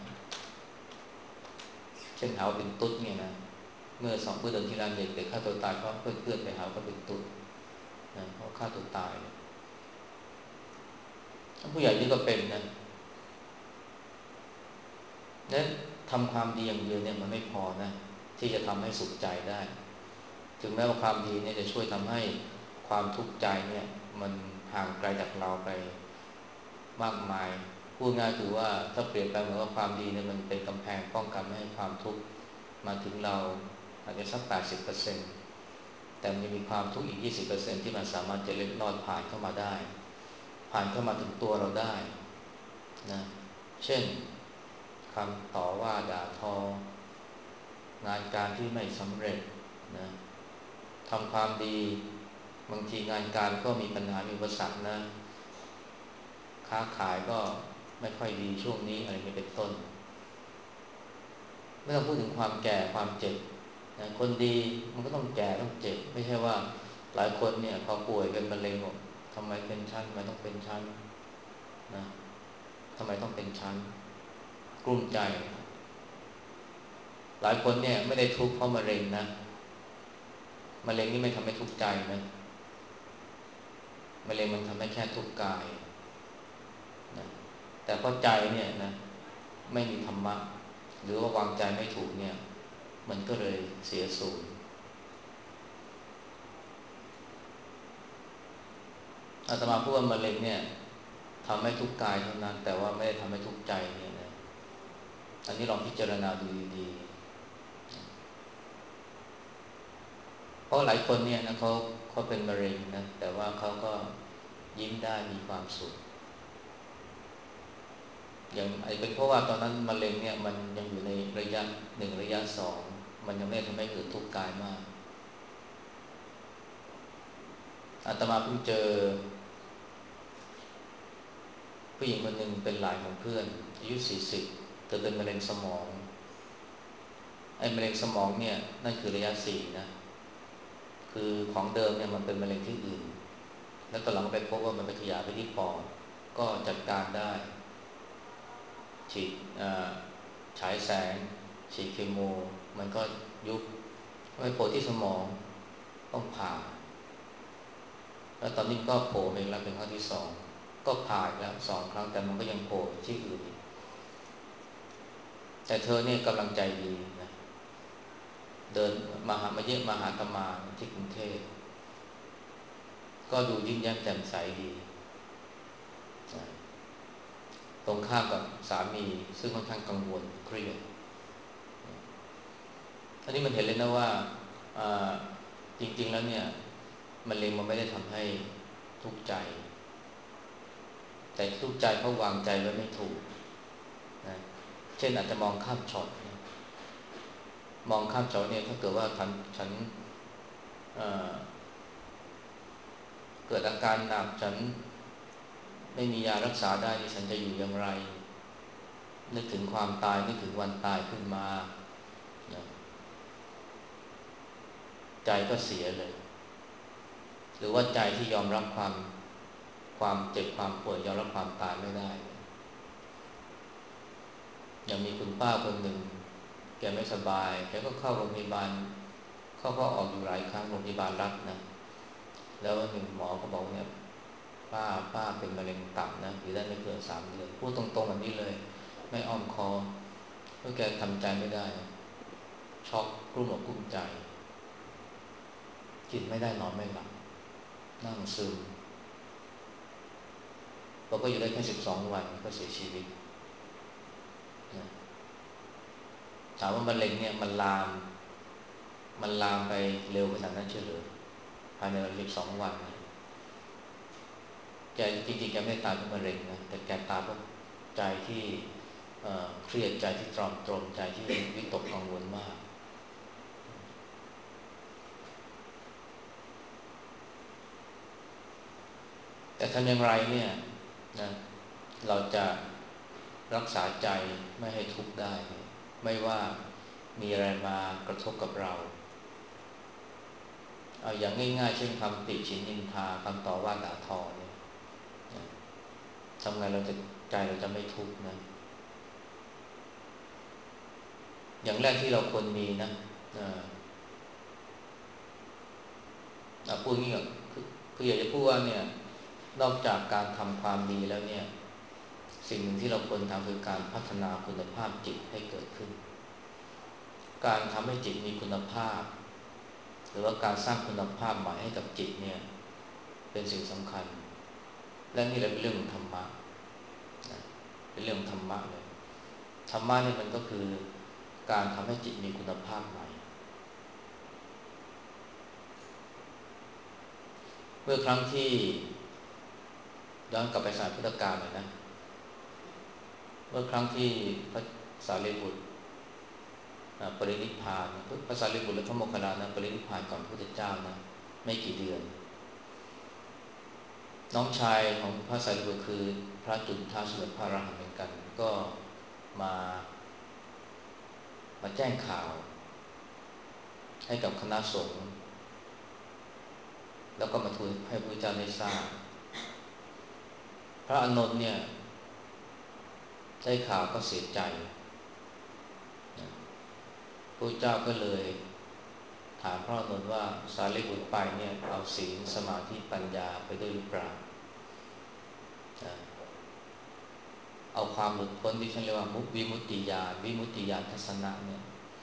เช่นหาเป็นตุ๊ดเนี่ยนะเมื่อสองเมื่อเดือนที่แล้วเด็กเด็กฆ่าตัวตายเพราะเพื่อนๆไปหาว่าเป็นตุ๊ดนะเพราะฆ่าตัวตายผู้ใหญ่นี่ก็เป็นนะนั้นทำความดีอย่างเดียวเนี่ยมันไม่พอนะที่จะทำให้สุขใจได้ถึงแม้ว่าความดีเนี่ยจะช่วยทำให้ความทุกข์ใจเนี่ยมันห่างไกลจากเราไปมากมายพูดง่ายคือว่าถ้าเปลี่ยนไปเหมือนว่าความดีเนี่ยมันเป็นกำแพงป้องกันไม่ให้ความทุกข์มาถึงเราอาจจะสัก แปดสิบเปอร์เซ็นต์ แต่มันมีความทุกข์อีก ยี่สิบเปอร์เซ็นต์ ที่มันสามารถจะเล็ดลอดผ่านเข้ามาได้ผ่านเข้ามาถึงตัวเราได้นะเช่นคำต่อว่าด่าทองานการที่ไม่สำเร็จนะทำความดีบางทีงานการก็มีปัญหามีอุปสรรคนะค้าขายก็ไม่ค่อยดีช่วงนี้อะไรนี้เป็นต้นไม่ต้องพูดถึงความแก่ความเจ็บนะคนดีมันก็ต้องแก่ต้องเจ็บไม่ใช่ว่าหลายคนเนี่ยพอป่วยเป็นมะเร็งบอกทำไมเป็นชั้นทำไมต้องเป็นชั้นนะทำไมต้องเป็นชั้นกลุ้มใจหลายคนเนี่ยไม่ได้ทุกข์เพราะมะเร็งนะมะเร็งนี่ไม่ทำให้ทุกข์ใจนะมะเร็งมันทำให้แค่ทุกข์กายนะแต่เพราะใจเนี่ยนะไม่มีธรรมะหรือว่าวางใจไม่ถูกเนี่ยมันก็เลยเสียสูญอาตมาพูดว่ามะเร็งเนี่ยทำให้ทุกข์กายเท่านั้นแต่ว่าไม่ได้ทำให้ทุกข์ใจเนี่ยนะอันนี้ลองพิจารณาดูดีๆเพราะหลายคนเนี่ยนะเขาเขาเป็นมะเร็งนะแต่ว่าเขาก็ยิ้มได้มีความสุขอย่างไอ้เป็นเพราะว่าตอนนั้นมะเร็งเนี่ยมันยังอยู่ในระยะหนึ่งระยะสองมันยังไม่ทำให้เกิดทุกข์กายมากอาตมาเพิ่งเจอผู้หญิงคนหนึ่งเป็นหลานของเพื่อนอายุสี่สิบเธอเป็นมะเร็งสมองไอ้มะเร็งสมองเนี่ยนั่นคือระยะสี่นะคือของเดิมเนี่ยมันเป็นมะเร็งที่อื่นแล้วตอนหลังก็ไปพบว่ามันไปขยายไปที่ปอดก็จัดการได้ฉีดฉายแสงฉีดเคมีมันก็ยุบไปโผล่ที่สมองต้องผ่าแล้วตอนนี้ก็โผล่ไปแล้วเป็นครั้งที่สองก็ผ่าแล้วสองครั้งแต่มันก็ยังโผล่ที่อื่นอีกแต่เธอเนี่ยกำลังใจดีนะเดินมาหามาเยี่ยมมาหาตมาที่กรุงเทพก็ดูยิ้มแย้มแจ่มใสดีตรงข้ามกับสามีซึ่งค่อนข้างกังวลเครียดอันนี้มันเห็นเลยนะว่าจริงๆแล้วเนี่ยมะเร็งมันไม่ได้ทำให้ทุกข์ใจแต่ทุกข์ใจเพราะวางใจไว้ไม่ถูกนะเช่นอาจจะมองข้ามช็อตมองข้ามช็อตเนี่ยถ้าเกิดว่าฉันฉันเกิดอาการหนักฉันไม่มียารักษาได้ดิฉันจะอยู่อย่างไรนึกถึงความตายนึกถึงวันตายขึ้นมานะใจก็เสียเลยหรือว่าใจที่ยอมรับความความเจ็บความป่วยยอมรับความตายไม่ได้อย่างมีคุณป้าคนหนึ่งแกไม่สบายแกก็เข้าโรงพยาบาลเข้าก็ออกอยู่หลายครั้งโรงพยาบาลรัฐนะแล้วหนึ่งหมอก็บอกเนี่ยป้าป้าเป็นมะเร็งตับนะอยู่ได้ไม่เกินสามเดือนพูดตรงๆแบบนี้เลยไม่อ้อมค้อมเพราะแกทำใจไม่ได้ช็อกกลุ้มอกกลุ้มใจกินไม่ได้นอนไม่หลับนั่งซึมเราก็อยู่ได้แค่สิบสองวันก็เสียชีวิตนะถามว่ามะเร็งเนี่ยมันลามมันลามไปเร็วขนาดนั้นเฉยหรือภายในสิบสองวันนะแกจริงๆแกไม่ตายเพราะมะเร็งนะแต่แกตายเพราะใจที่เครียดใจที่ตรอมตรมใจที่วิตกกังวลมากแต่ทำอย่างไรเนี่ยนะเราจะรักษาใจไม่ให้ทุกข์ได้ไม่ว่ามีอะไรมากระทบกับเราเอาอย่างง่ายๆเช่นคำติฉินนินทาคำต่อว่าด่าทอเนี่ยทำไงเราจะใจเราจะไม่ทุกข์นะอย่างแรกที่เราควรมีนะพูดงี้ก็คือคืออยากจะพูดว่าเนี่ยนอกจากการทำความดีแล้วเนี่ยสิ่งหนึ่งที่เราควรทำคือการพัฒนาคุณภาพจิตให้เกิดขึ้นการทำให้จิตมีคุณภาพหรือว่าการสร้างคุณภาพใหม่ให้กับจิตเนี่ยเป็นสิ่งสำคัญและนี่แหละเป็นเรื่องของธรรมะเป็นเรื่องธรรมะเลยธรรมะเนี่ยมันก็คือการทำให้จิตมีคุณภาพใหม่เมื่อครั้งที่ย้อนกลับไปสายพุทธกาลเลยนะเมื่อครั้งที่พระสารีบุตรปรินิพพานพระสารีบุตรและพระโมคคัลลานะปรินิพพานก่อนพระพุทธเจ้านะไม่กี่เดือนน้องชายของพระสารีบุตรคือพระจุฑทาสมุทรพระอรหันต์เหมือนกันก็มามาแจ้งข่าวให้กับคณะสงฆ์แล้วก็มาทูลให้พระพุทธเจ้าได้ทราบพระอานนท์เนี่ยได้ข่าวก็เสียใจพระเจ้าก็เลยถามพระอานนท์ว่าสารีบุตรไปเนี่ยเอาศีลสมาธิปัญญาไปด้วยหรือเปล่าเอาความหลุดพ้นที่ฉันเรียกว่ามุวิมุตติญาณวิมุตติญาณทัศนะเนี่ย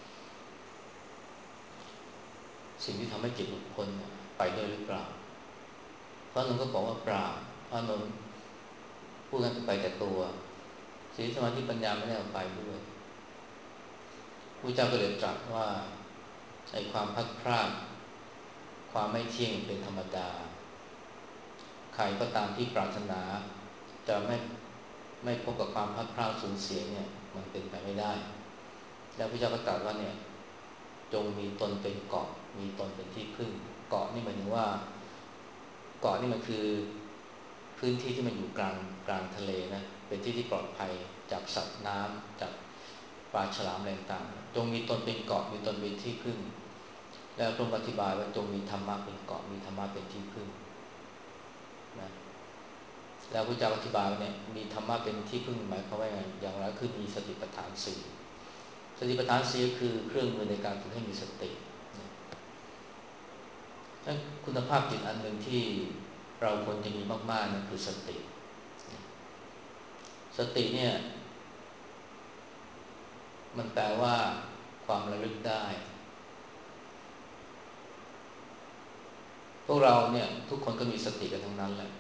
สิ่งที่ทำให้จิตหลุดพ้นไปด้วยหรือเปล่าพระอานนท์ก็บอกว่าเปล่าพระอานนท์พูดกันไปแต่ตัวศีลสมาธิปัญญาไม่ได้เอาไปด้วยพระเจ้าก็เลยตรัสว่าไอ้ความพัดพลาดความไม่เที่ยงเป็นธรรมดาใครก็ตามที่ปรารถนาจะไม่ไม่พบกับความพัดพลาดสูญเสียเนี่ยมันเป็นไปไม่ได้แล้วพระเจ้าก็ตรัสว่าเนี่ยจงมีตนเป็นเกาะมีตนเป็นที่พึ่งเกาะนี่หมายถึงว่าเกาะนี่มันคือพื้นที่ที่มันอยู่กลางกลางทะเลนะเป็นที่ที่ปลอดภัยจากสัตว์น้ำจากปลาฉลามอะไรต่างๆจงมีตนเป็นเกาะมีตนเป็นที่พึ่งแล้วพระองค์อธิบายว่าจงมีธรรมะเป็นเกาะมีธรรมะเป็นที่พึ่งนะแล้วพระเจ้าอธิบายว่าเนี่ยมีธรรมะเป็นที่พึ่งหมายความว่าไงอย่างไรคือมีสติปัฏฐานสี่สติปัฏฐานสี่คือเครื่องมือในการฝึกให้มีสตินั่นคุณภาพจิตอันหนึ่งที่เราควรจะมีมากๆนั่นคือสติสติเนี่ยมันแปลว่าความระลึกได้พวกเราเนี่ยทุกคนก็มีสติกันทั้งนั้นแหละ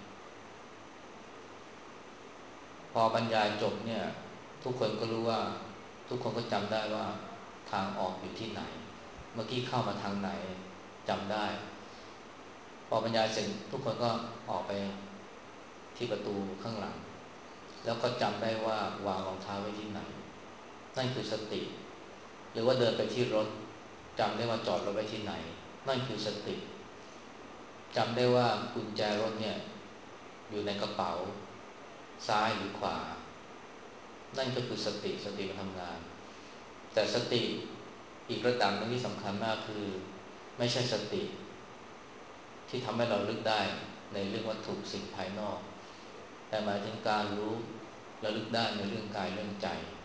พอบรรยายจบเนี่ยทุกคนก็รู้ว่าทุกคนก็จำได้ว่าทางออกอยู่ที่ไหนเมื่อกี้เข้ามาทางไหนจำได้พอบรรยายเสร็จทุกคนก็ออกไปที่ประตูข้างหลังแล้วก็จำได้ว่าวางรองเท้าไว้ที่ไหนนั่นคือสติหรือว่าเดินไปที่รถจำได้ว่าจอดรถไว้ที่ไหนนั่นคือสติจำได้ว่ากุญแจรถเนี่ยอยู่ในกระเป๋าซ้ายหรือขวานั่นก็คือสติสติมันทำงานแต่สติอีกระดับนึงที่สำคัญมากคือไม่ใช่สติที่ทำให้เราลึกได้ในเรื่องวัตถุสิ่งภายนอกแต่หมายถึงการรู้ระลึกได้ในเรื่องกายเรื่องใจ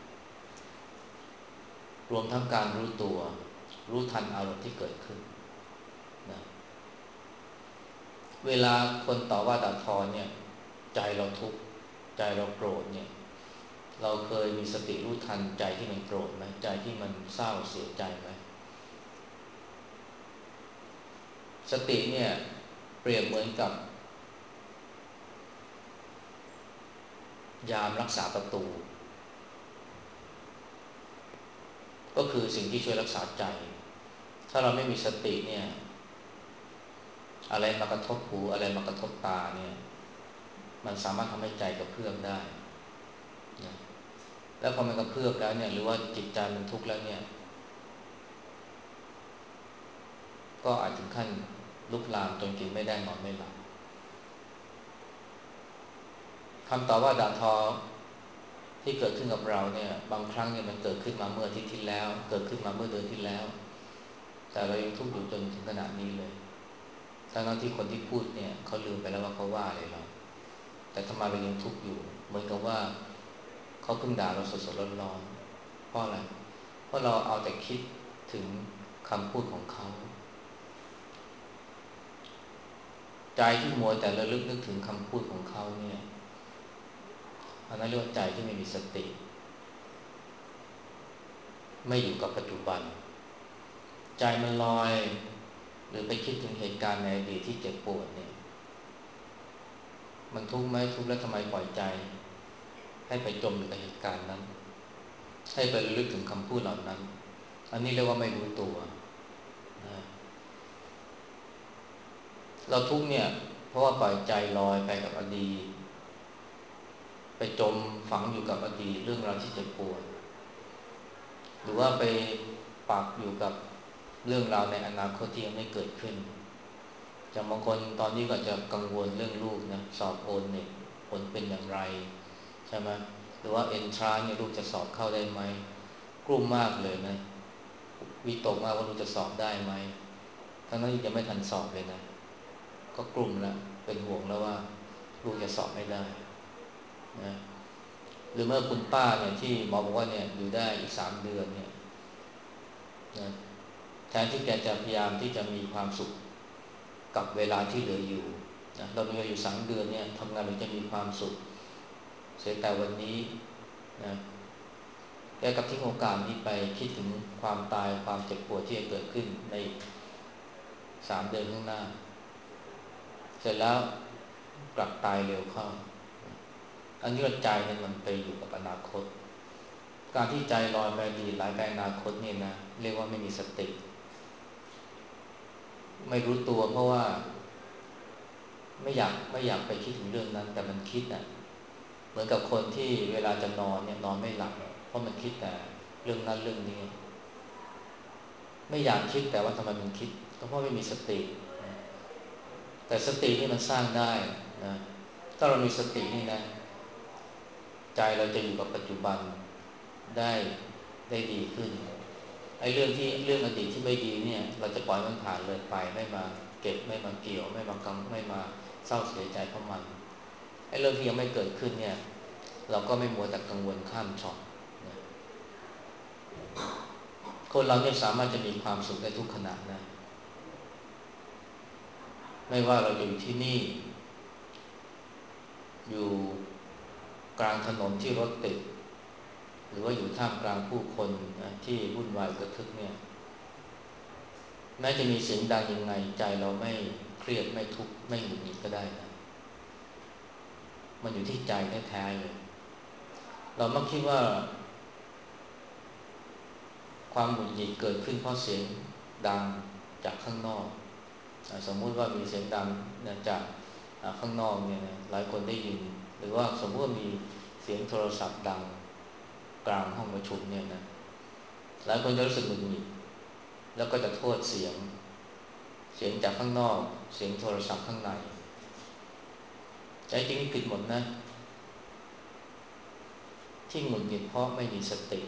รวมทั้งการรู้ตัวรู้ทันอารมณ์ที่เกิดขึ้นนะเวลาคนต่อว่าด่าทอเนี่ยใจเราทุกข์ใจเราโกรธเนี่ยเราเคยมีสติรู้ทันใจที่มันโกรธไหมใจที่มันเศร้าเสียใจไหมสติเนี่ยเปรียบเหมือนกับยามรักษาประตูก็คือสิ่งที่ช่วยรักษาใจถ้าเราไม่มีสติเนี่ยอะไรมากระทบหูอะไรมากระทบตาเนี่ยมันสามารถทำให้ใจกระเพื่อมได้นะแล้วพอมันกระเพื่อมแล้วเนี่ยหรือว่าจิตใจมันทุกข์แล้วเนี่ยก็อาจถึงขั้นลุกลามจนกินไม่ได้นอนไม่หลับคำตอบว่าด่าทอที่เกิดขึ้นกับเราเนี่ยบางครั้งเนี่ยมันเกิดขึ้นมาเมื่ออาทิตย์ที่แล้วเกิดขึ้นมาเมื่อเดือนที่แล้วแต่เรายังทุกข์อยู่จนถึงขนาดนี้เลยทั้งที่คนที่พูดเนี่ยเขาลืมไปแล้วว่าเขาว่าอะไรเราแต่ทำไมเรายังทุกข์อยู่เหมือนกับว่าเขาเพิ่งด่าเราสดๆร้อนๆเพราะอะไรเพราะเราเอาแต่คิดถึงคำพูดของเขาใจที่มัวแต่ระลึกนึกถึงคำพูดของเขาเนี่ยอันนั้นเรียกว่าใจที่ไม่มีสติไม่อยู่กับปัจจุบันใจมันลอยหรือไปคิดถึงเหตุการณ์ในอดีตที่เจ็บปวดเนี่ยมันทุกข์ไหมทุกข์แล้วทำไมปล่อยใจให้ไปจมอยู่กับเหตุการณ์นั้นให้ไประลึกถึงคำพูดเหล่านั้นอันนี้เรียกว่าไม่รู้ตัวนะเราทุกข์เนี่ยเพราะว่าปล่อยใจลอยไปกับอดีตไปจมฝังอยู่กับอดีตเรื่องราวที่เจ็บปวดหรือว่าไปปักอยู่กับเรื่องราวในอนาคตที่ยังไม่เกิดขึ้นจากบางคนตอนนี้ก็จะกังวลเรื่องลูกนะสอบโอเน็ตผลเป็นอย่างไรใช่ไหมหรือว่าเอนทรานเนี่ยลูกจะสอบเข้าได้ไหมกลุ้มมากเลยนะวิตกมากว่าลูกจะสอบได้ไหมทั้งนั้นยังไม่ทันสอบเลยนะก็กลุ้มแล้วเป็นห่วงแล้วว่าลูกจะสอบไม่ได้นะหรือเมื่อคุณป้าเนี่ยที่หมอบอกว่าเนี่ยอยู่ได้อีกสามเดือนเนี่ยนะแทนที่แกจะพยายามที่จะมีความสุขกับเวลาที่เหลืออยู่นะเรามีเวลาอยู่สามเดือนเนี่ยทำงานเราจะมีความสุขเสียแต่วันนี้นะแกกับทิ้งโอกาสนี้ไปคิดถึงความตายความเจ็บปวดที่จะเกิดขึ้นในสามเดือนข้างหน้าเสร็จแล้วกลับตายเร็วเข้าอันนี้ใจเนี่ยมันไปอยู่กับอนาคตการที่ใจลอยไปอดีตไหลไปอนาคตเนี่ยนะเรียกว่าไม่มีสติไม่รู้ตัวเพราะว่าไม่อยากไม่อยากไปคิดถึงเรื่องนั้นแต่มันคิดอ่ะเหมือนกับคนที่เวลาจะนอนเนี่ยนอนไม่หลับเพราะมันคิดแต่เรื่องนั้นเรื่องนี้ไม่อยากคิดแต่ว่าทำไมมันคิดก็เพราะไม่มีสติแต่สตินี่มันสร้างได้นะถ้าเรามีสตินี่นะใจเราจะอยู่กับปัจจุบันได้ได้ดีขึ้นไอ้เรื่องที่เรื่องอดีตที่ไม่ดีเนี่ยเราจะปล่อยมันผ่านเลยไปไม่มาเก็บไม่มาเกี่ยวไม่มากังไม่มาเศร้าเสียใจเพราะมันไอ้เรื่องที่ยังไม่เกิดขึ้นเนี่ยเราก็ไม่มัวแต่กังวลข้ามช็อตนะคนเราเนี่ยสามารถจะมีความสุขได้ทุกขณะนะไม่ว่าเราอยู่ที่นี่อยู่กลางถนนที่รถติดหรือว่าอยู่ท่ามกลางผู้คนนะที่วุ่นวายกระทึกเนี่ยแม้จะมีเสียงดังยังไงใจเราไม่เครียดไม่ทุกข์ไม่หงุดหงิดก็ได้นะมันอยู่ที่ใจแท้ๆเลยเรามักคิดว่าความหงุดหงิดเกิดขึ้นเพราะเสียงดังจากข้างนอกสมมุติว่ามีเสียงดังจากข้างนอกเนี่ยนะหลายคนได้ยินหรือว่าสมมติว่ามีเสียงโทรศัพท์ดังกลางห้องประชุมเนี่ยนะหลายคนจะรู้สึกหงุดหงิดแล้วก็จะโทษเสียงเสียงจากข้างนอกเสียงโทรศัพท์ข้างในใจจริงผิดหมดนะที่หงุดหงิดเพราะไม่มีสติ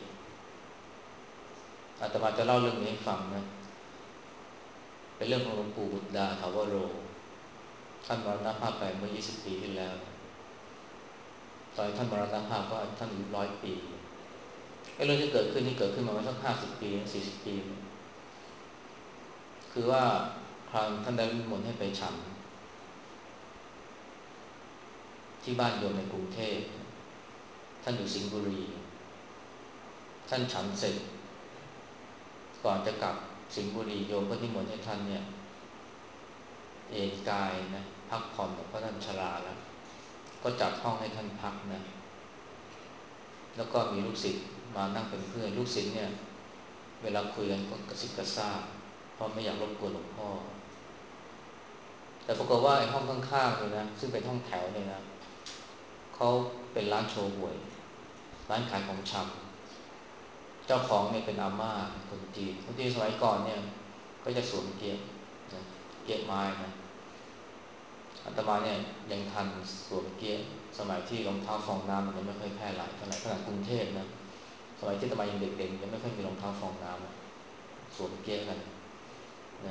อาตมาจะเล่าเรื่องนี้ให้ฟังนะเป็นเรื่องของหลวงปู่บุตรดาถาวโรท่านมรณภาพไปเมื่อยี่สิบปีที่แล้วตอนท่านมรณภาพก็ท่านอายุร้อยปีไอ้เรื่องที่เกิดขึ้นนี่เกิดขึ้นมาประมาณสักห้าสิบปีสี่สิบปีคือว่าครั้งท่านได้นิมนต์ให้ไปฉันที่บ้านโยมในกรุงเทพท่านอยู่สิงห์บุรีท่านฉันเสร็จก่อนจะกลับสิงห์บุรีโยมก็นิมนต์ให้ท่านเนี่ยเอนกายนะพักผ่อนเพราะท่านชราแล้วก็จัดห้องให้ท่านพักนะแล้วก็มีลูกศิษย์มานั่งเป็นเพื่อนลูกศิษย์เนี่ยเวลาคุยกันก็กระซิบกระซาบเพราะไม่อยากรบกวนหลวงพ่อแต่ปรากฏว่าไอ้ห้องข้างๆเลยนะซึ่งเป็นห้องแถวเนี่ยนะเขาเป็นร้านโชว์หวยร้านขายของชำเจ้าของเนี่ยเป็นอาม่าคนจีนคนจีนสมัยก่อนเนี่ยก็จะสวมเกี๊ยะนะเกี๊ยะไม้นะอาตมาเนี่ยยังทันสวมเกี๊ยะสมัยที่รองเท้าฟองน้ำมันยังไม่ค่อยแพร่หลายเท่าไหร่ขนาดกรุงเทพนะสมัยที่อาตมายังเด็กๆยังไม่ค่อยมีรองเท้าฟองน้ำสวมเกี๊ยะกันนะ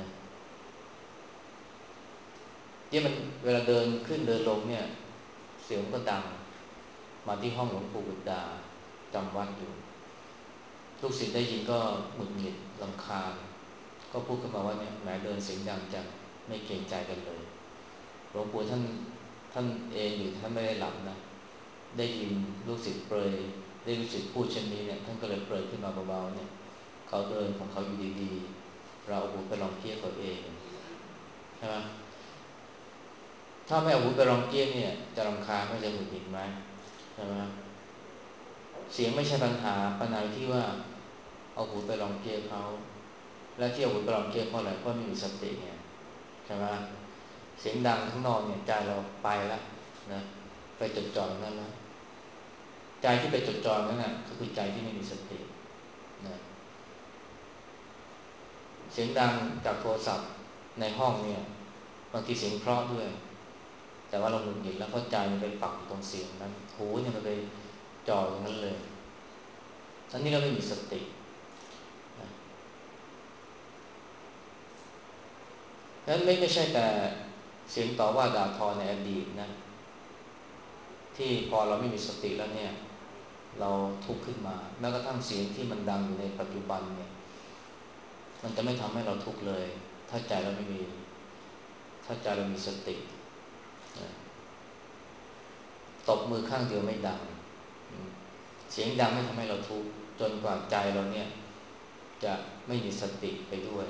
เกี๊ยะมันเวลาเดินขึ้นเดินลงเนี่ยเสียงก็ดังมาที่ห้องหลวงปู่บุตรดาจำวัดอยู่ลูกศิษย์ได้ยินก็หงุดหงิดรำคาญก็พูดขึ้นมาว่าเนี่ยแหมเดินเสียงดังจังไม่เกรงใจกันเลยหลวงปู่ท่านท่านเองอยู่ท่านไม่ได้หลับนะได้ยินลูกศิษย์เปรยได้ลูกศิษย์พูดเช่นนี้เนี่ยท่านก็เลยเปรยขึ้นมาเบาๆเนี่ยเขาเดินของเขาอยู่ดีๆเราเอาหูไปลองเกี้ยเขาเองใช่ไหมถ้าไม่เอาหูไปลองเกี้ยเนี่ยจะรำคาญไม่จะหงุดหงิดไหมใช่ไหมเสียงไม่ใช่ปัญหาปัญหาที่ว่าเอาหูไปลองเกี้ยเขาและที่เอาหูไปลองเกี้ยเพราะอะไรเพราะไม่มีสติไงใช่ไหมเสียงดังข้างนอกเนี่ยใจเราไปแล้วนะไปจดจ่อนั่นแล้วใจที่ไปจดจ่อนั่นน่ะก็คือใจที่ไม่มีสตินะเสียงดังจากโทรศัพท์ในห้องเนี่ยบางทีเสียงเพราะด้วยแต่ว่าเราหงุดหงิดแล้วก็ใจมันไปปักอยู่ตรงเสียงนั้นหูเนี่ยมันไปจ่อตรงนั้นเลยอันนี้เราไม่มีสตินะนั้นไม่ไม่ใช่แต่เสียงต่อว่าด่าทอในอดีตนะที่พอเราไม่มีสติแล้วเนี่ยเราทุกข์ขึ้นมาแม้กระทั่งเสียงที่มันดังอยู่ในปัจจุบันเนี่ยมันจะไม่ทำให้เราทุกข์เลยถ้าใจเราไม่มีถ้าใจเรามีสติตบมือข้างเดียวไม่ดังเสียงดังไม่ทำให้เราทุกข์จนกว่าใจเราเนี่ยจะไม่มีสติไปด้วย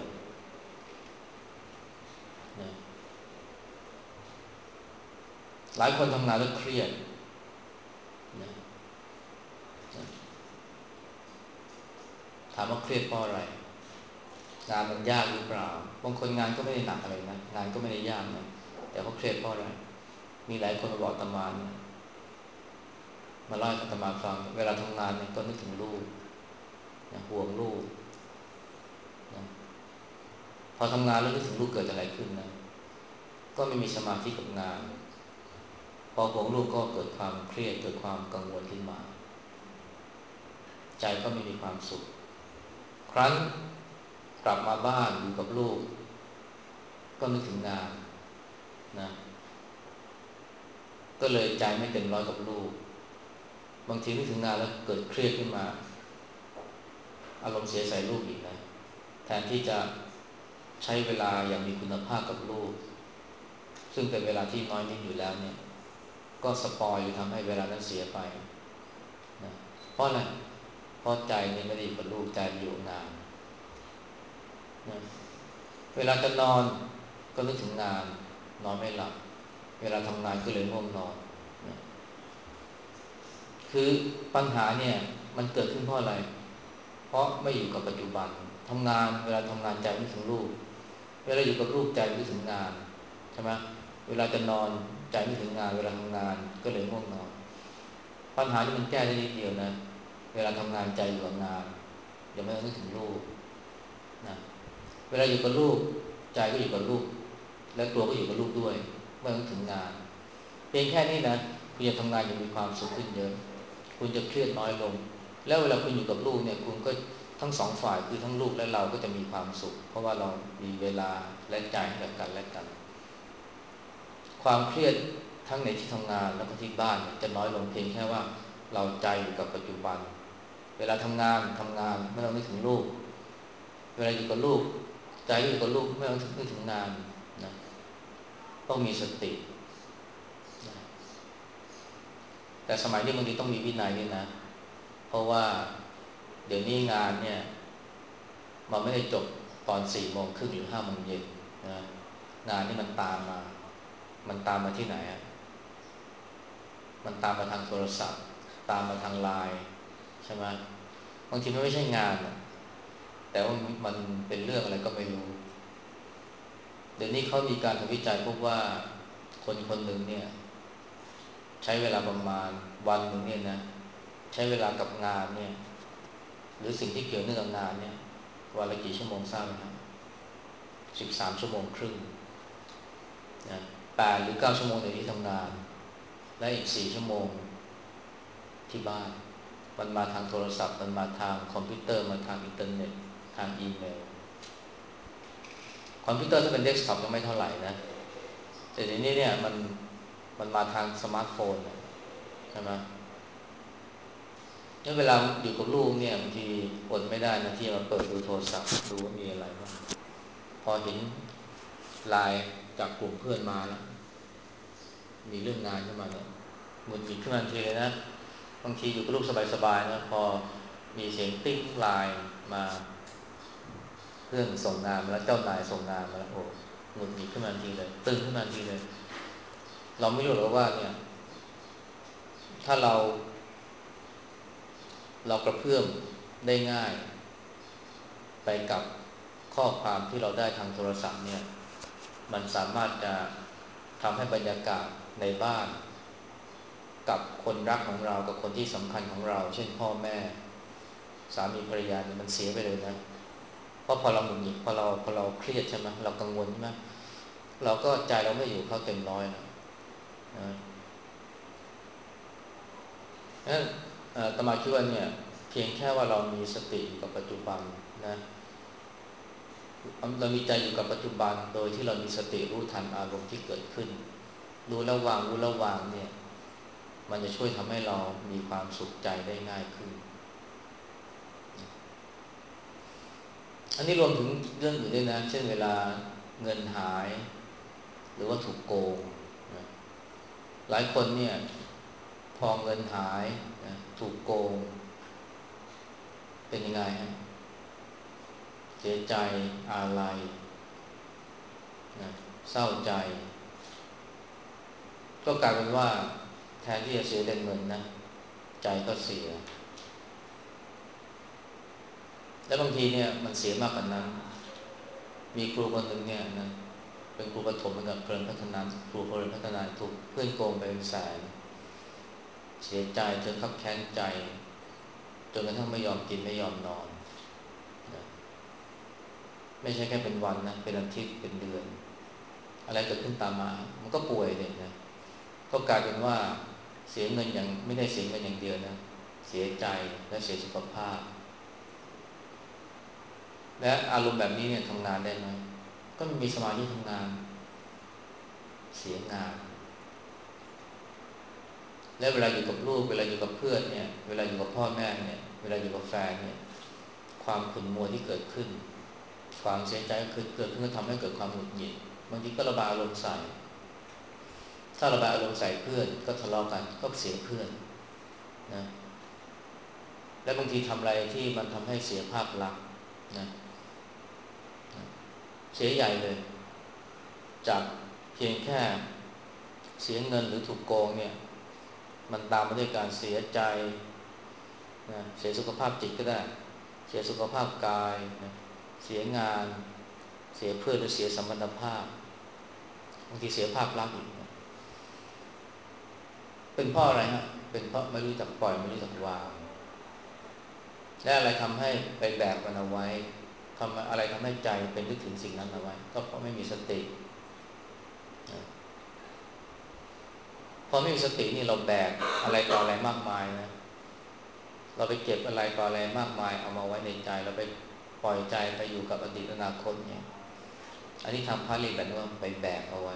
นะหลายคนทำงานแล้วเครียดนะถามว่าเครียดเพราะอะไรงานมันยากหรือเปล่าบางคนงานก็ไม่ได้หนักอะไรนะงานก็ไม่ได้ยากนะแต่เขาเครียดเพราะอะไรมีหลายคนมาบอกอาตมาเนี่ยมาเล่าให้อาตมาฟังเวลาทำงานเนี่ยก็นึกถึงลูกนะห่วงลูกนะพอทำงานแล้วนึกถึงลูกเกิดอะไรขึ้นนะก็ไม่มีสมาธิกับงานพอห่วงลูกก็เกิดความเครียดเกิดความกังวลขึ้นมาใจก็ไม่มีความสุขครั้นกลับมาบ้านอยู่กับลูกก็นึกถึงงานนะก็เลยใจไม่เต็มร้อยกับลูกบางทีนึกถึงงานแล้วเกิดเครียดขึ้นมาอารมณ์เสียใส่ลูกอีกนะแทนที่จะใช้เวลาอย่างมีคุณภาพกับลูกซึ่งเป็นเวลาที่น้อยนิดอยู่แล้วเนี่ยก็สปอยหรือทำให้เวลานั้นเสียไปนะเพราะอะไรเพราะใจนี่ไม่ได้อยู่กับลูกใจอยู่กับงานนะเวลาจะนอนก็นึกถึงงานนอนไม่หลับเวลาทำงานก็เลยง่วงนอนนะคือปัญหาเนี่ยมันเกิดขึ้นเพราะอะไรเพราะไม่อยู่กับปัจจุบันทำงานเวลาทำงานใจนึกถึงลูกเวลาอยู่กับลูกใจนึกถึงงานใช่ไหมเวลาจะนอนใจนึกถึงงานเวลาทำงานก็เลยง่วงนอนปัญหาที่มันแก้ได้นิดเดียวนะเวลาทำงานใจอยู่กับงานอย่าไม่ต้องนึกถึงลูกนะเวลาอยู่กับลูกใจก็อยู่กับลูกและตัวก็อยู่กับลูกด้วยเมื่อถึงงานเพียงแค่นี้นะคุณจะทำงานอย่างมีความสุขขึ้นเยอะคุณจะเครียดน้อยลงแล้วเวลาคุณอยู่กับลูกเนี่ยคุณก็ทั้งสองฝ่ายคือทั้งลูกและเราก็จะมีความสุขเพราะว่าเรามีเวลาและใจให้กับกันและกันความเครียดทั้งในที่ทำงานแล้วก็ที่บ้านจะน้อยลงเพียงแค่ว่าเราใจอยู่กับปัจจุบันเวลาทำงานทำงานไม่ต้องนึกถึงลูกเวลาอยู่กับลูกใจอยู่กับลูกไม่ต้องนึกถึงงานนะต้องมีสตินะแต่สมัยนี้บางทีต้องมีวินัยด้วยนะเพราะว่าเดี๋ยวนี้งานเนี่ยมันไม่ได้จบตอนสี่โมงครึ่งหรือห้าโมงเย็นนะงานนี่มันตามมามันตามมาที่ไหนอ่ะมันตามมาทางโทรศัพท์ตามมาทางไลน์ใช่ไหมบางทีมันไม่ใช่งานแต่ว่ามันเป็นเรื่องอะไรก็ไม่รู้เดี๋ยวนี้เขามีการทำวิจัยพบว่าคนคนหนึ่งเนี่ยใช้เวลาประมาณวันหนึ่งเนี่ยนะใช้เวลากับงานเนี่ยหรือสิ่งที่เกี่ยวเนื่องกับงานเนี่ยวันละกี่ชั่วโมงทราบไหมครับสิบสามชั่วโมงครึ่งนะแปดหรือเก้าชั่วโมงในที่ทำงานและอีกสี่ชั่วโมงที่บ้านมันมาทางโทรศัพท์มันมาทางคอมพิวเตอร์มาทางอินเทอร์เน็ตทางอีเมลคอมพิวเตอร์ถ้าเป็นเดสก์ท็อปยังไม่เท่าไหร่นะแต่ทีนี้เนี่ยมันมันมาทางสมาร์ทโฟนใช่ไหมนี่เวลาอยู่กับลูกเนี่ยบางทีอดไม่ได้นะที่มาเปิดดูโทรศัพท์ดูว่ามีอะไรบ้างพอเห็นไลน์จากกลุ่มเพื่อนมาแล้วมีเรื่องงานขึ้นมาเนี่ยหงุดหงิดขึ้นมาทันทีเลยนะบางทีอยู่กับลูกสบายๆนะพอมีเสียงติ๊งไลน์มาเพื่อนส่งงานมาแล้วเจ้านายส่งงานมาแล้วโอ้หงุดหงิดขึ้นมาทันทีเลยตึงขึ้นมาทันทีเลยเราไม่รู้หรอกว่าเนี่ยถ้าเราเรากระเพื่อมได้ง่ายไปกับข้อความที่เราได้ทางโทรศัพท์เนี่ยมันสามารถจะทำให้บรรยากาศในบ้านกับคนรักของเรากับคนที่สำคัญของเราเช่นพ่อแม่สามีภรรยาเนี่ยมันเสียไปเลยนะเพราะพอเราหงุดหงิดพอเราพอเราเครียดใช่ไหมเรากังวลใช่ไหมเราก็ใจเราไม่อยู่เขาเต็มร้อยนะนะงั้นอาตมาคิดว่าเนี่ยเพียงแค่ว่าเรามีสติอยู่กับปัจจุบันนะเรามีใจอยู่กับปัจจุบันโดยที่เรามีสติรู้ทันอารมณ์ที่เกิดขึ้นรู้ระวางรู้ระวางเนี่ยมันจะช่วยทำให้เรามีความสุขใจได้ง่ายขึ้นอันนี้รวมถึงเรื่องอื่นด้วยนะเช่นเวลาเงินหายหรือว่าถูกโกงนะหลายคนเนี่ยพอเงินหายนะถูกโกงเป็นยังไงฮะเสียใจอาลัยนะเศร้าใจก็กลายเป็นว่าแทนที่จะเสียแต่เงินนะใจก็เสียและบางทีเนี่ยมันเสียมากกว่านั้นมีครูคนหนึ่งเนี่ยนะเป็นครูประถมเหมือนกับเพลินพัฒนาครูเพลินพัฒนาถูกเพื่อนโกงไปเป็นแสนเสียใจจนคับแค้นใจจนกระทั่งไม่ยอมกินไม่ยอมนอนนะไม่ใช่แค่เป็นวันนะเป็นอาทิตย์เป็นเดือนอะไรเกิดขึ้นตามมามันก็ป่วยเลยนะก็กลายเป็นว่าเสียเงินอย่างไม่ได้เสียเงินอย่างเดียวนะเสียใจและเสียสุขภาพและอารมณ์แบบนี้เนี่ยทำงานได้ไหมก็ไม่มีสมาธิทำงานเสียงานและเวลาอยู่กับลูกเวลาอยู่กับเพื่อนเนี่ยเวลาอยู่กับพ่อแม่เนี่ยเวลาอยู่กับแฟนเนี่ยความขุ่นมัวที่เกิดขึ้นความเสียใจก็คือเกิดขึ้นก็ทำให้เกิดความหงุดหงิดบางทีก็ระบายอารมณ์ใส่ถ้าระบายอารมณ์ใส่เพื่อนก็ทะเลาะกันก็เสียเพื่อนนะและบางทีทำอะไรที่มันทำให้เสียภาพลักษณ์นะเสียใหญ่เลยจากเพียงแค่เสียเงินหรือถูกโกงเนี่ยมันตามมาด้วยการเสียใจนะเสียสุขภาพจิตก็ได้เสียสุขภาพกายนะเสียงานเสียเพื่อนหรือเสียสัมพันธภาพบางทีเสียภาพลักษณ์อีกนะเป็นเพราะอะไรฮะเป็นเพราะไม่รู้จักปล่อยไม่รู้จักวางและอะไรทำให้ไปแบกมันเอาไว้ทำอะไรทำให้ใจเป็นนึกถึงสิ่งนั้นเอาไว้ก็เพราะไม่มีสติพอไม่มีสตินี่เราแบกอะไรต่ออะไรมากมายนะเราไปเก็บอะไรต่ออะไรมากมายเอามาไว้ในใจเราไปปล่อยใจไปอยู่กับอดีตอนาคตเนี่ยอันนี้ทางพระเรียกแบบว่าไปแบกเอาไว้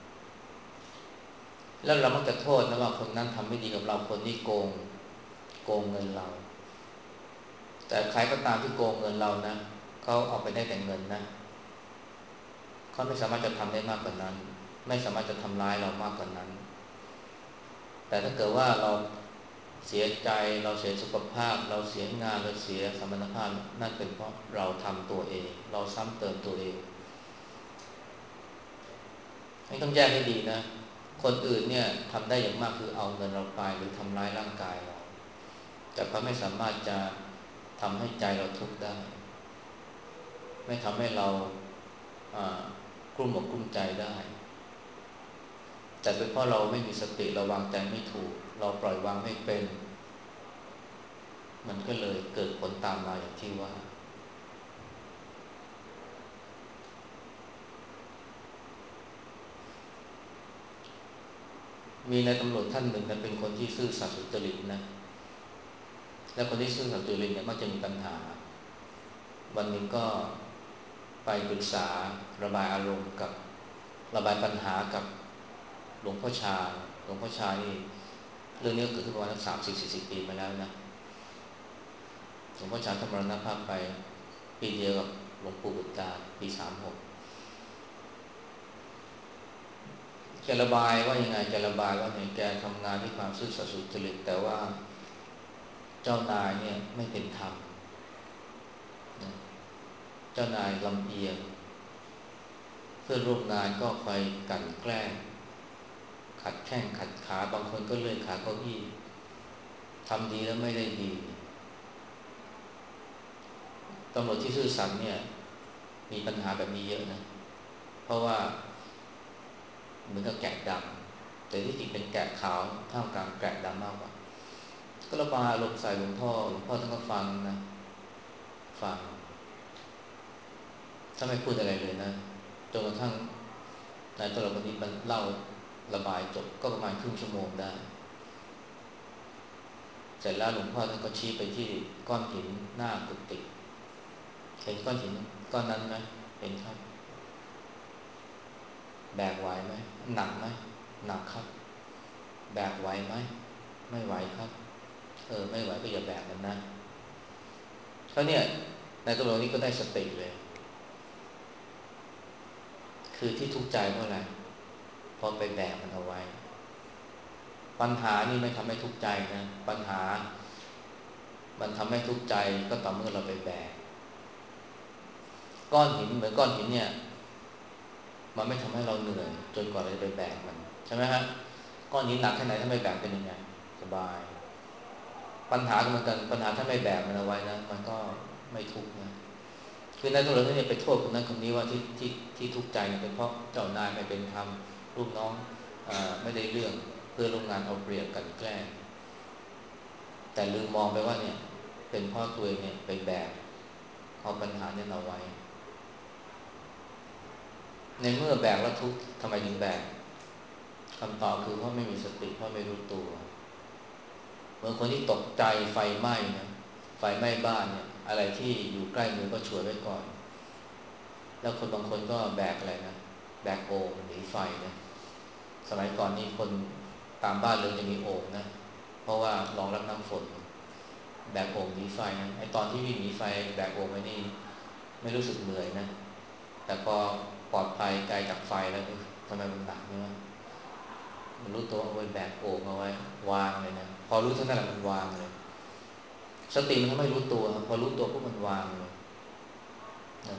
แล้วเรามักจะโทษนะว่าคนนั้นทำไม่ดีกับเราคนนี้โกงโกงเงินเราแต่ใครก็ตามที่โกงเงินเรานะเขาเอาไปได้แต่เงินนะเขาไม่สามารถจะทำได้มากกว่านั้นไม่สามารถจะทำร้ายเรามากกว่านั้นแต่ถ้าเกิดว่าเราเสียใจเราเสียสุขภาพเราเสียงานเราเสียสมรรถภาพนั่นเป็นเพราะเราทำตัวเองเราซ้ำเติมตัวเองให้ต้องแยกให้ดีนะคนอื่นเนี่ยทำได้อย่างมากคือเอาเงินเราไปหรือทำร้ายร่างกายเราแต่เขาไม่สามารถจะทำให้ใจเราทุกข์ได้ไม่ทำให้เรากลุ้มอกกลุ้มใจได้แต่เป็นเพราะเราไม่มีสติเราวางใจไม่ถูกเราปล่อยวางไม่เป็นมันก็เลยเกิดผลตามมาอย่างที่ว่ามีนายตำรวจท่านหนึ่งนะเป็นคนที่ซื่อสัตย์สุจริตนะและคนที่ซื่อสัตย์สุจริตเนี่ยมักจะมีปัญหาวันหนึ่งก็ไปปรึกษาระบายอารมณ์กับระบายปัญหากับหลวงพ่อชาหลวงพ่อชานี่เรื่องนี้เกิดขึ้นประมาณสามสิบสี่สิบปีมาแล้วนะหลวงพ่อชาท่านมรณภาพไปปีเดียวกับหลวงปู่บุตรดาปีสามหกแกระบายว่ายังไงแกระบายว่าเนี่ยแกทำงานด้วยความซื่อสัตย์สุจริตแต่ว่าเจ้านายเนี่ยไม่เป็นธรรมเจ้านายลำเอียงเพื่อนร่วมงานก็คอยกลั่นแกล้งขัดแข้งขัดขาบางคนก็เลื่อยขาเก้าอี้ทำดีแล้วไม่ได้ดีตำรวจที่ซื่อสัตย์เนี่ยมีปัญหาแบบนี้เยอะนะเพราะว่าเหมือนกับแกะดำแต่ที่จริงเป็นแกะขาวท่ามกลางแกะดำมากกว่าก็ระบายลมใส่หลวงพ่อหลวงพ่อท่านก็ฟังนะฟังถ้าไม่พูดอะไรเลยนะจนกระทั่งนายตำรวจคนนี้มันเล่าระบายจบก็ประมาณครึ่งชั่วโมงได้เสร็จแล้วหลวงพ่อท่านก็ชี้ไปที่ก้อนหินหน้ากุฏิเห็นก้อนหินก้อนนั้นไหมเห็นครับแบกไหวไหมหนักไหมหนักครับแบกไหวไหมไม่ไหวครับเออไม่ไหวก็อย่าแบกมันนะเขาเนี่ยนายตำรวจนี้ก็ได้สติเลยคือที่ทุกข์ใจเพราะอะไรเพราะไปแบกมันเอาไว้ปัญหานี่ไม่ทำให้ทุกข์ใจนะปัญหามันทำให้ทุกข์ใจก็ต่อเมื่อเราไปแบกก้อนหินเหมือนก้อนหินเนี่ยมันไม่ทำให้เราเหนื่อยจนกว่าเราจะไปแบกมันใช่ไหมฮะก้อนหินหนักแค่ไหนถ้าไม่แบกเป็นยังไงสบายปัญหาก็เหมือนกันปัญหาถ้าไม่แบกมันเอาไว้นะมันก็ไม่ทุกข์นะคือนายตำรวจท่านเนี่ยไปโทษคนนั้นคนนี้ว่าที่ที่ที่ทุกข์ใจเนี่ยเป็นเพราะเจ้านายไม่เป็นธรรมลูกน้องอ่าไม่ได้เรื่องเพื่อนร่วมงานเอาเปรียบกันแกล้งแต่ลืมมองไปว่าเนี่ยเป็นเพราะตัวเองเนี่ยไปแบกเอาปัญหาเนี่ยเอาไว้ในเมื่อแบกแล้วทุกข์ทำไมถึงแบกคำตอบคือเพราะไม่มีสติเพราะไม่รู้ตัวเหมือนคนที่ตกใจไฟไหม้นะไฟไหม้บ้านเนี่ยอะไรที่อยู่ใกล้มือก็ช่วยไว้ก่อนแล้วคนบางคนก็แบกอะไรนะแบกโอ่งหนีไฟนะสมัยก่อนนี่คนตามบ้านเรือนจะมีโอ่งนะเพราะว่ารองรับน้ำฝนแบกโอ่งหนีไฟนะไอตอนที่วิ่งหนีไฟแบกโอ่งไว้นี่ไม่รู้สึกเหนื่อยนะแต่พอปลอดภัยไกลจากไฟแล้วทำไมมันหนักเนี่ยมันรู้ตัวเอาไว้แบกโอ่งเอาไว้วางเลยนะพอรู้เท่านั้นแหละมันวางเลยสติมันทำให้รู้ตัวพอรู้ตัวพวกมันวางเลยนะ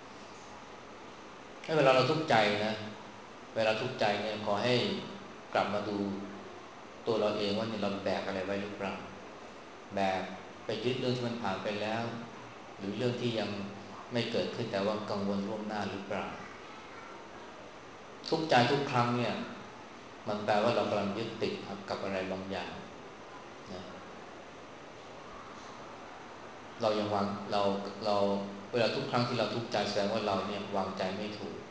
ให้เวลาเราทุกข์ใจนะเวลาทุกข์ใจเนี่ยขอให้กลับมาดูตัวเราเองว่าเนี่ยเราแบกอะไรไว้หรือเปล่าแบกไปยึดเรื่องที่มันผ่านไปแล้วหรือเรื่องที่ยังไม่เกิดขึ้นแต่ว่ากังวลล่วงหน้าหรือเปล่าทุกข์ใจทุกครั้งเนี่ยมันแปลว่าเรากำลังยึดติดกับอะไรบางอย่างนะเรายังวางเราเราเวลาทุกครั้งที่เราทุกข์ใจแสดงว่าเราเนี่ยวางใจไม่ถูก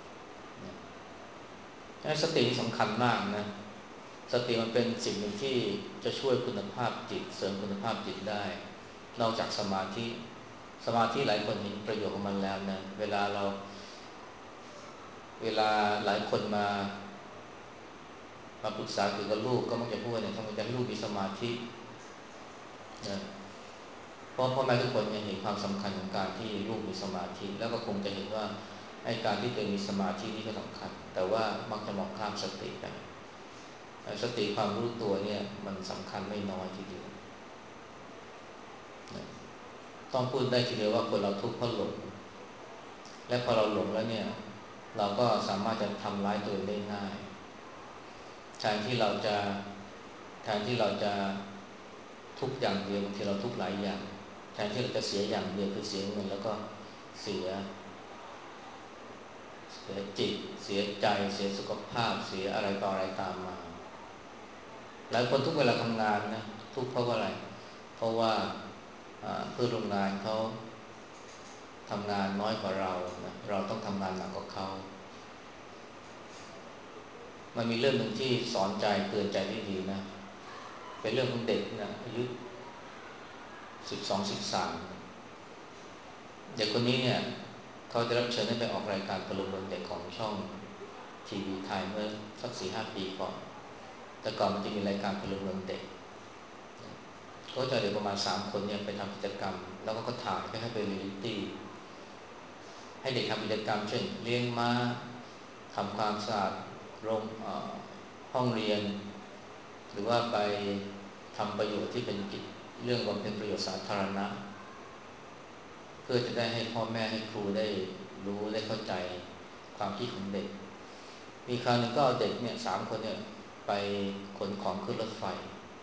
นะสติสำคัญมากนะสติมันเป็นสิ่งหนึ่งที่จะช่วยคุณภาพจิตเสริมคุณภาพจิตได้นอกจากสมาธิสมาธิหลายคนเห็นประโยชน์ของมันแล้วนะเวลาเราเวลาหลายคนมามาปรึกษาเกี่ยวกับลูกก็มักจะพูดว่าเนี่ยทำไมจะให้ลูกมีสมาธินะเพราะพ่อแม่ทุกคนเนี่ยเห็นความสำคัญของการที่ลูกมีสมาธิแล้วก็คงจะเห็นว่าไอ้การที่ตัวมีสมาธินี่ก็สำคัญแต่ว่ามักจะมองข้ามสติไปสติความรู้ตัวเนี่ยมันสำคัญไม่น้อยทีเดียวนะต้องพูดได้ทีเดียวว่าคนเราทุกข์เพราะหลงและพอเราหลงแล้วเนี่ยเราก็สามารถจะทำร้ายตัวเองได้ง่ายแทนที่เราจะแทนที่เราจะทุกอย่างเดียวบางทีเราทุกหลายอย่างแทนที่เราจะเสียอย่างเดียวคือเสียเงินแล้วก็เสียเสียจิตเสียใจเสียสุขภาพเสียอะไรต่ออะไรตามมาหลายคนทุกเวลาทำงานนะทุกเพราะว่าอะไรเพราะว่าเพื่อนร่วมงานเขาทำงานน้อยกว่าเรานะเราต้องทำงานหนักกว่าเขามันมีเรื่องหนึ่งที่สอนใจเตือนใจได้ดีนะเป็นเรื่องของเด็กนะอายุสิบสองสิบสามเด็กคนนี้เนี่ยเขาได้รับเชิญให้ไปออกรายการพลเมืองเด็กของช่องทีวีไทยเมื่อสักสี่ห้าปีก่อนแต่ก่อนมันจะมีรายการพลเมืองเด็กก็จะเด็กประมาณสามคนเนี่ยไปทำกิจกรรมแล้วก็ถ่ายไปให้เป็นเรียลลิตี้ให้เด็กทำกิจกรรมเช่นเลี้ยงม้าทำความสะอาดโรงห้องเรียนหรือว่าไปทำประโยชน์ที่เป็นกิจเรื่องบำเพ็ญประโยชน์สาธารณะเพื่อจะได้ให้พ่อแม่ให้ครูได้รู้ได้เข้าใจความคิดของเด็กมีคราวหนึ่งก็เอาเด็กเนี่ยสามคนเนี่ยไปขนของขึ้นรถไฟ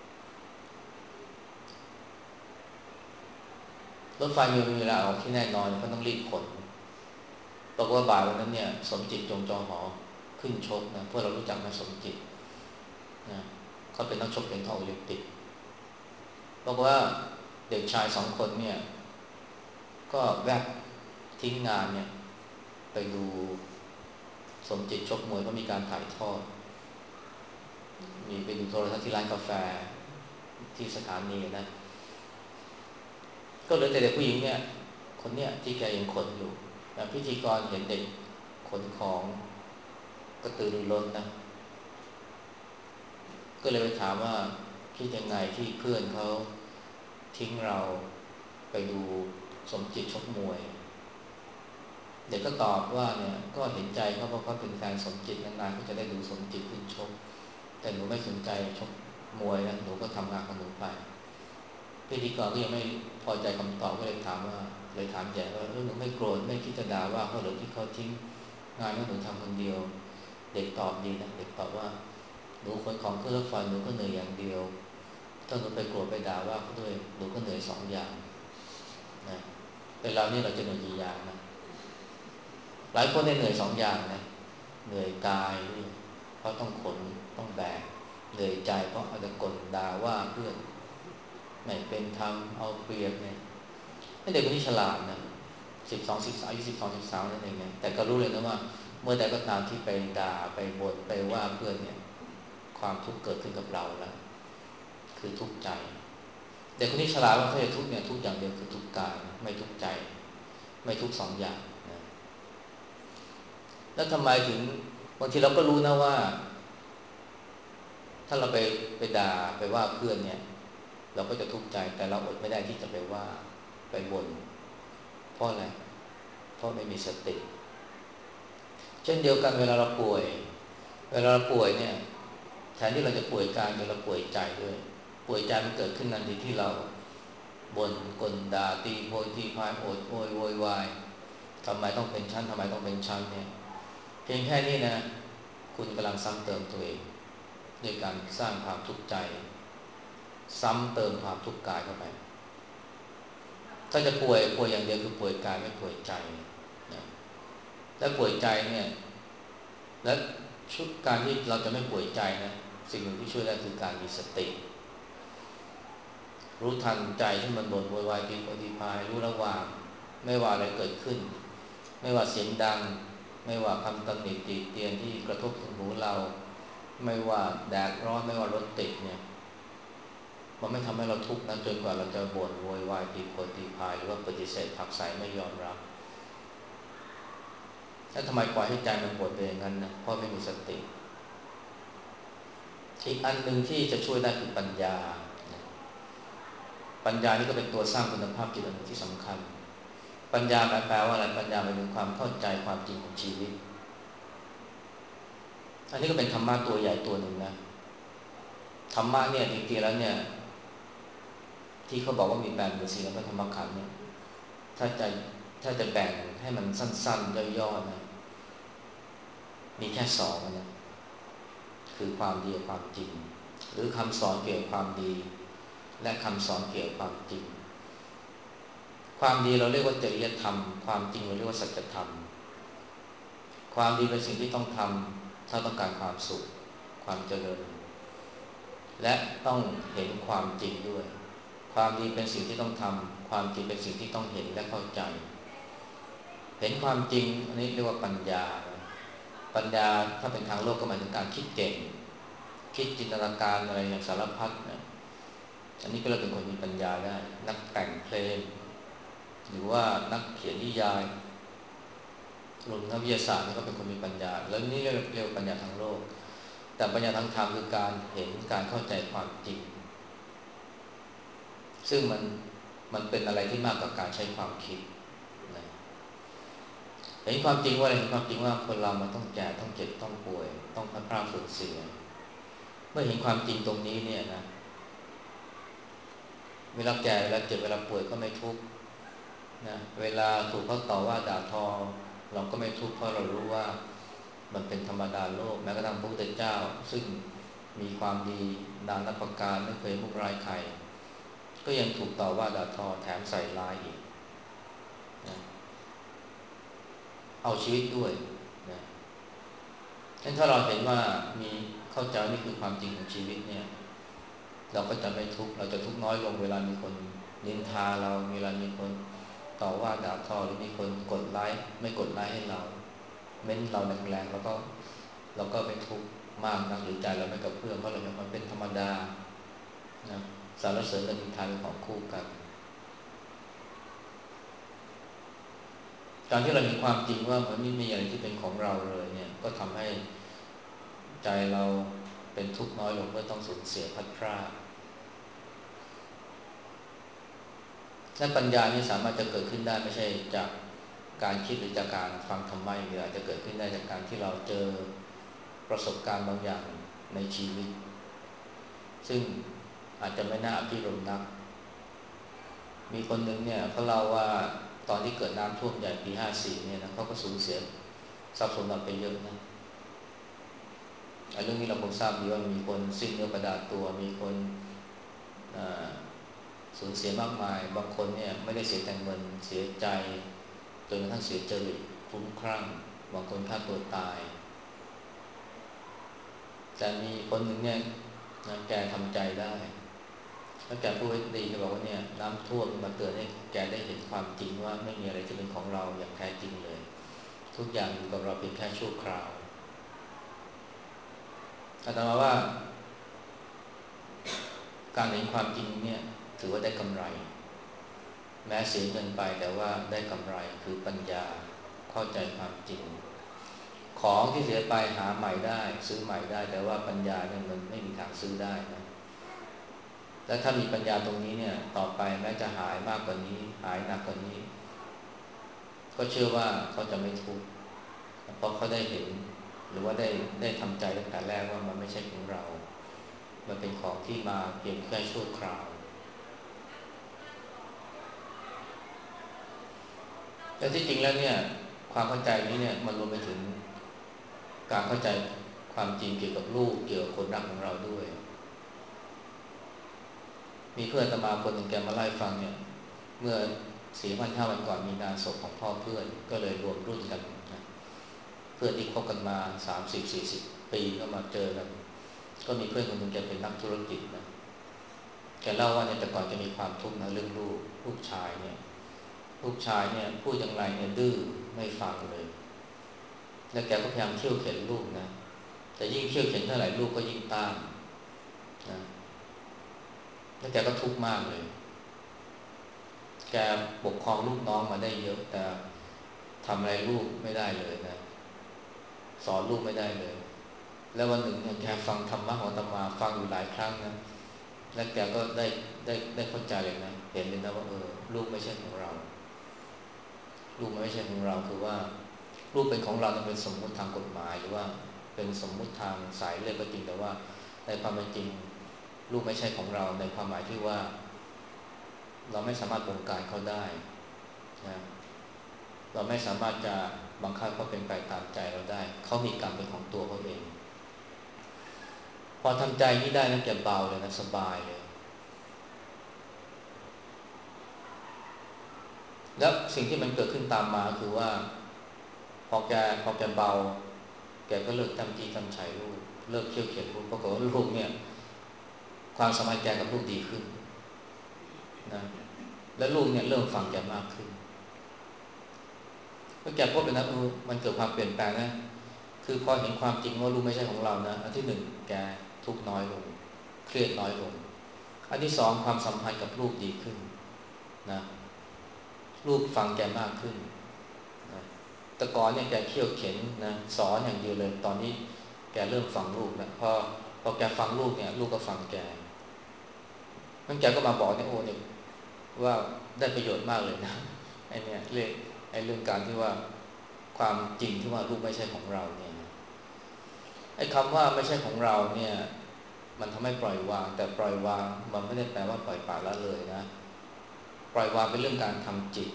รถไฟมีเวลาออกที่แน่นอนก็ต้องรีบขนบอกว่าบ่ายวันนั้นเนี่ยสมจิตจงจอหอขึ้นชกนะพวกเรารู้จักนะสมจิตนะเขาเป็นนักชกเหรียญทองโอลิมปิกบอกว่าเด็กชายสองคนเนี่ยก็แวบทิ้งงานเนี่ยไปดูสมจิตชกมวยเพราะมีการถ่ายทอดมีไปดูโทรทัศน์ที่ร้านกาแฟที่สถานีนะก็เหลือแต่เด็กผู้หญิงเนี่ยคนเนี้ยที่แกยังขนอยู่พิธีกรเห็นเด็กขนของกระตือรือร้นนะก็เลยไปถามว่าคิดยังไงที่เพื่อนเขาทิ้งเราไปดูสมจิตชกมวยเด็กก็ตอบว่าเนี่ยก็เห็นใจเขาเพราะเขาเป็นแฟนสมจิตนานๆก็จะได้ดูสมจิตขึ้นชกแต่หนูไม่สนใจชกมวยนะหนูก็ทำงานของหนูไปพิธีกรก็ยังไม่พอใจคำตอบก็เลยถามว่าเลยถามแย่ว่าหนูไม่โกรธไม่คิดจะด่าว่าเขาหรือที่เขาทิ้งงานให้หนูทำคนเดียวเด็กตอบดีนะเด็กตอบว่าหนูคนของเครื่องรถไฟหนูก็เหนื่อยอย่างเดียวถ้าหนูไปโกรธไปด่าว่าเขาด้วยหนูก็เหนื่อยสองอย่างนะแต่เรานี่เราจะเหนื่อยกี่อย่างนะหลายคนเหนื่อยสองอย่างนะเหนื่อยกายเพราะต้องขนต้องแบกเหนื่อยใจเพราะอาจจะกลด่าว่าเพื่อนไม่เป็นธรรมเอาเปรียบเนี่ยเด็กคนนี้ฉลาดนะสิบสองสิบสามอายุสิบสองสิบสามนั่นเองไงแต่ก็รู้เลยนะว่าเมื่อใดก็ตามที่ไปด่าไปบ่นไปว่าเพื่อนเนี่ยความทุกข์เกิดขึ้นกับเราแล้วคือทุกข์ใจเด็กคนนี้ฉลาดว่าถ้าจะทุกข์เนี่ยทุกอย่างเดียวคือทุกข์กายไม่ทุกข์ใจไม่ทุกข์สองอย่างนะแล้วทำไมถึงบางทีเราก็รู้นะว่าถ้าเราไปไปด่าไปว่าเพื่อนเนี่ยเราก็จะทุกข์ใจแต่เราอดไม่ได้ที่จะไปว่าไปบ่นเพราะอะไรเพราะไม่มีสติเช่นเดียวกันเวลาเราป่วยเวลาเราป่วยเนี่ยแทนที่เราจะป่วยกายเราป่วยใจด้วยป่วยใจมันเกิดขึ้นทันทีที่เราบ่นกลด่าตีโพยตีพายโอดโอยโวยวายทำไมต้องเป็นชั้นทำไมต้องเป็นชั้นเนี่ยเพียงแค่นี้นะคุณกำลังซ้ำเติมตัวเองด้วยการสร้างความทุกข์ใจซ้ำเติมความทุกข์กายเข้าไปถ้าจะป่วยป่วยอย่างเดียวคือป่วยกายไม่ป่วยใจนะและป่วยใจเนี่ยและชุดการที่เราจะไม่ป่วยใจนะสิ่งหนึ่งที่ช่วยได้คือการมีสติรู้ทันใจที่มันบ่นโวยวายตีโพยตีพายรู้ระหว่างไม่ว่าอะไรเกิดขึ้นไม่ว่าเสียงดังไม่ว่าคำตำหนิติเตียนที่กระทบถึงหูเราไม่ว่าแดดร้อนไม่ว่ารถติดเนี่ยมันไม่ทำให้เราทุกข์นะจนกว่าเราจะบ่นโวยวายตีโพยตีพายหรือว่าปฏิเสธผักใสไม่ยอมรับแล้วทำไมปล่อยให้ใจมันบ่นไปอย่างนั้นนะเพราะไม่มีสติอีกอันหนึ่งที่จะช่วยได้คือปัญญาปัญญานี่ก็เป็นตัวสร้างคุณภาพจิตอันหนึ่งที่สำคัญปัญญาหมายแปลว่าอะไรปัญญาหมายถึงความเข้าใจความจริงของชีวิตอันนี้ก็เป็นธรรมะตัวใหญ่ตัวหนึ่งนะธรรมะเนี่ยจริงๆแล้วเนี่ยที่เขาบอกว่ามีแปดหมื่นสี่พันพระธรรมขันธ์เนี่ยถ้าจะถ้าจะแบ่งให้มันสั้นๆย่อๆนะมีแค่สองนะคือความดีกับความจริงหรือคำสอนเกี่ยวกับความดีและคำสอนเกี่ยวกับความจริงความดีเราเรียกว่าจริยธรรมความจริงเราเรียกว่าสัจธรรมความดีเป็นสิ่งที่ต้องทำถ้าต้องการความสุขความเจริญและต้องเห็นความจริงด้วยความดีเป็นสิ่งที่ต้องทำความจริงเป็นสิ่งที่ต้องเห็นและเข้าใจเห็นความจริงอันนี้เรียกว่าปัญญาปัญญาถ้าเป็นทางโลกก็หมายถึงการคิดเก่งคิดจินตนาการอะไรอย่างสารพัดนะอันนี้ก็เราเป็นคนมีปัญญาได้นักแต่งเพลงหรือว่านักเขียนนิยายรวมนักวิทยาศาสตร์นี่ก็เป็นคนมีปัญญาแล้วนี่เรียกเรียกว่าปัญญาทางโลกแต่ปัญญาทางธรรมคือการเห็นการเข้าใจความจริงซึ่งมันมันเป็นอะไรที่มากกว่าการใช้ความคิดนะเห็นความจริงว่าอะไรเห็นความจริงว่าคนเรามันต้องแก่ต้องเจ็บต้องป่วยต้องพัดพรากสูญเสียเมื่อเห็นความจริงตรงนี้เนี่ยนะเวลาแก่เวลาเจ็บเวลาป่วยก็ไม่ทุกข์นะเวลาถูกเขาต่อว่าด่าทอเราก็ไม่ทุกข์เพราะเรารู้ว่ามันเป็นธรรมดาโลกแม้กระทั่งพระพุทธเจ้าซึ่งมีความดีนานับประการไม่เคยมุกร้ายใครก็ยังถูกต่อว่าด่าทอแถมใส่ร้ายอีกนะเอาชีวิตด้วยนะงั้นถ้าเราเห็นว่ามีเข้าใจนี่คือความจริงของชีวิตเนี่ยเราก็จะไม่ทุกข์เราจะทุกข์น้อยลงเวลามีคนนินทาเราเวลามีคนต่อว่าด่าทอหรือมีคนกดไลค์ไม่กดไลค์ให้เราเม้นเราแรงๆแล้วก็เราก็ไม่ทุกข์มากนักหรือใจเราไม่กระเพื่อมเพราะเรามันเป็นธรรมดานะสรรเสริญกับนินทาเป็นของคู่กันการที่เราเห็นความจริงว่ามันไม่มีอะไรที่เป็นของเราเลยเนี่ยก็ทำให้ใจเราเป็นทุกข์น้อยลงเมื่อต้องสูญเสียพัดพรากและปัญญานี่สามารถจะเกิดขึ้นได้ไม่ใช่จากการคิดหรือจากการฟังธรรมะอย่างเดียวอาจจะเกิดขึ้นได้จากการที่เราเจอประสบการณ์บางอย่างในชีวิตซึ่งอาจจะไม่น่าอภิรมย์นักมีคนหนึ่งเนี่ยเขาเล่าว่าตอนที่เกิดน้ำท่วมใหญ่ปีห้าสี่เนี่ยนะเขาก็สูญเสียทรัพย์สมบัติไปเยอะนะเรื่องนี้เราคงทราบดีว่ามีคนสิ้นเนื้อประดาตัวมีคนสูญเสียมากมายบางคนเนี่ยไม่ได้เสียแต่เงินเสียใจจนกระทั่งเสียจริตคลุ้มคลั่งบางคนฆ่าตัวตายแต่มีคนหนึ่งเนี่ยนะแกทำใจได้แล้วแกพูดไว้ดีแกบอกว่าเนี่ยน้ำท่วมมาเตือนให้แกได้เห็นความจริงว่าไม่มีอะไรที่เป็นของเราอย่างแท้จริงเลยทุกอย่างอยู่กับเราเพียงแค่ชั่วคราวอาตมาว่าการเห็นความจริงเนี่ยถือว่าได้กำไรแม้เสียเงินไปแต่ว่าได้กำไรคือปัญญาเข้าใจความจริงของที่เสียไปหาใหม่ได้ซื้อใหม่ได้แต่ว่าปัญญาเนี่ยมันไม่มีทางซื้อได้นะและถ้ามีปัญญาตรงนี้เนี่ยต่อไปแม้จะหายมากกว่านี้หายหนักกว่านี้ก็เชื่อว่าเขาจะไม่ทุกข์เพราะเขาได้เห็นหรือว่าได้ได้ทำใจตั้งแต่แรกว่ามันไม่ใช่ของเรามันเป็นของที่มาเพียงแค่ชั่วคราวแต่ที่จริงแล้วเนี่ยความเข้าใจนี้เนี่ยมันรวมไปถึงการเข้าใจความจริงเกี่ยวกับลูกเกี่ยวกับคนรักของเราด้วยมีเพื่อนอาตมาคนหนึ่งแกมาไล่ฟังเนี่ยเมื่อสี่วันห้าวันก่อนมีงานศพของพ่อเพื่อนก็เลยรวมรุ่นกันนะเพื่อนที่คบกันมาสามสิบสี่สิบปีก็มาเจอกันก็มีเพื่อนคนหนึ่งแกเป็นนักธุรกิจนะแกเล่าว่าเนี่ยแต่ก่อนแกมีความทุกข์นะเรื่องลูกลูกชายเนี่ยลูกชายเนี่ยพูดอย่างไรเนี่ยดื้อไม่ฟังเลยแล้วแกก็พยายามเคี่ยวเข็นลูกนะแต่ยิ่งเคี่ยวเข็นเท่าไหร่ลูกก็ยิ่งต้านนะแล้วแกก็ทุกข์มากเลยแกปกครองลูกน้องมาได้เยอะแต่ทำอะไรลูกไม่ได้เลยนะสอนลูกไม่ได้เลยแล้ววันหนึ่งเนี่ยแกฟังธรรมะของอาตมาฟังอยู่หลายครั้งนะแล้วแกก็ได้ได้ได้เข้าใจเลยนะเห็นเลยนะว่าเออลูกไม่ใช่ของเราลูกไม่ใช่ของเราคือว่าลูกเป็นของเรานั้นเป็นสมมุติทางกฎหมายหรือว่าเป็นสมมุติทางสายเลือดก็จริงแต่ว่าในความเป็นจริงลูกไม่ใช่ของเราในความหมายที่ว่าเราไม่สามารถบงการเขาได้นะเราไม่สามารถจะบังคับเขาเป็นไปตามใจเราได้เขามีกรรมเป็นของตัวเขาเองพอทำใจนี้ได้นะแกเบาเลยนะสบายเลยแล้วสิ่งที่มันเกิดขึ้นตามมาคือว่าพอแกพอแกเบาแกก็เลิกทำจีทำชัยลูกเลิกเคี่ยวเข็นลูกปรากฏว่าลูกเนี่ยความสัมพันธ์แกกับลูกดีขึ้นนะและลูกเนี่ยเริ่มฟังแกมากขึ้นเมื่อแกพบเลยนะเออมันเกิดความเปลี่ยนแปลงนะคือพอเห็นความจริงว่าลูกไม่ใช่ของเรานะอันที่หนึ่งแกทุกข์น้อยลงเครียดน้อยลงอันที่สองความสัมพันธ์กับลูกดีขึ้นนะลูกฟังแกมากขึ้นนะแต่ก่อนเนี่ยแกเคี่ยวเข็นนะสอนอย่างเดียวเลยตอนนี้แกเริ่มฟังลูกแล้วพอพอแกฟังลูกเนี่ยลูกก็ฟังแกนั่นแกก็มาบอกเนี่ยโอ้เนี่ยว่าได้ประโยชน์มากเลยนะไอ้เนี่ยเรื่องไอ้เรื่องการที่ว่าความจริงที่ว่าลูกไม่ใช่ของเราเนี่ยไอ้คำว่าไม่ใช่ของเราเนี่ยมันทำให้ปล่อยวางแต่ปล่อยวางมันไม่ได้แปลว่าปล่อยปละละเลยนะปล่อยวางเป็นเรื่องการทำจิต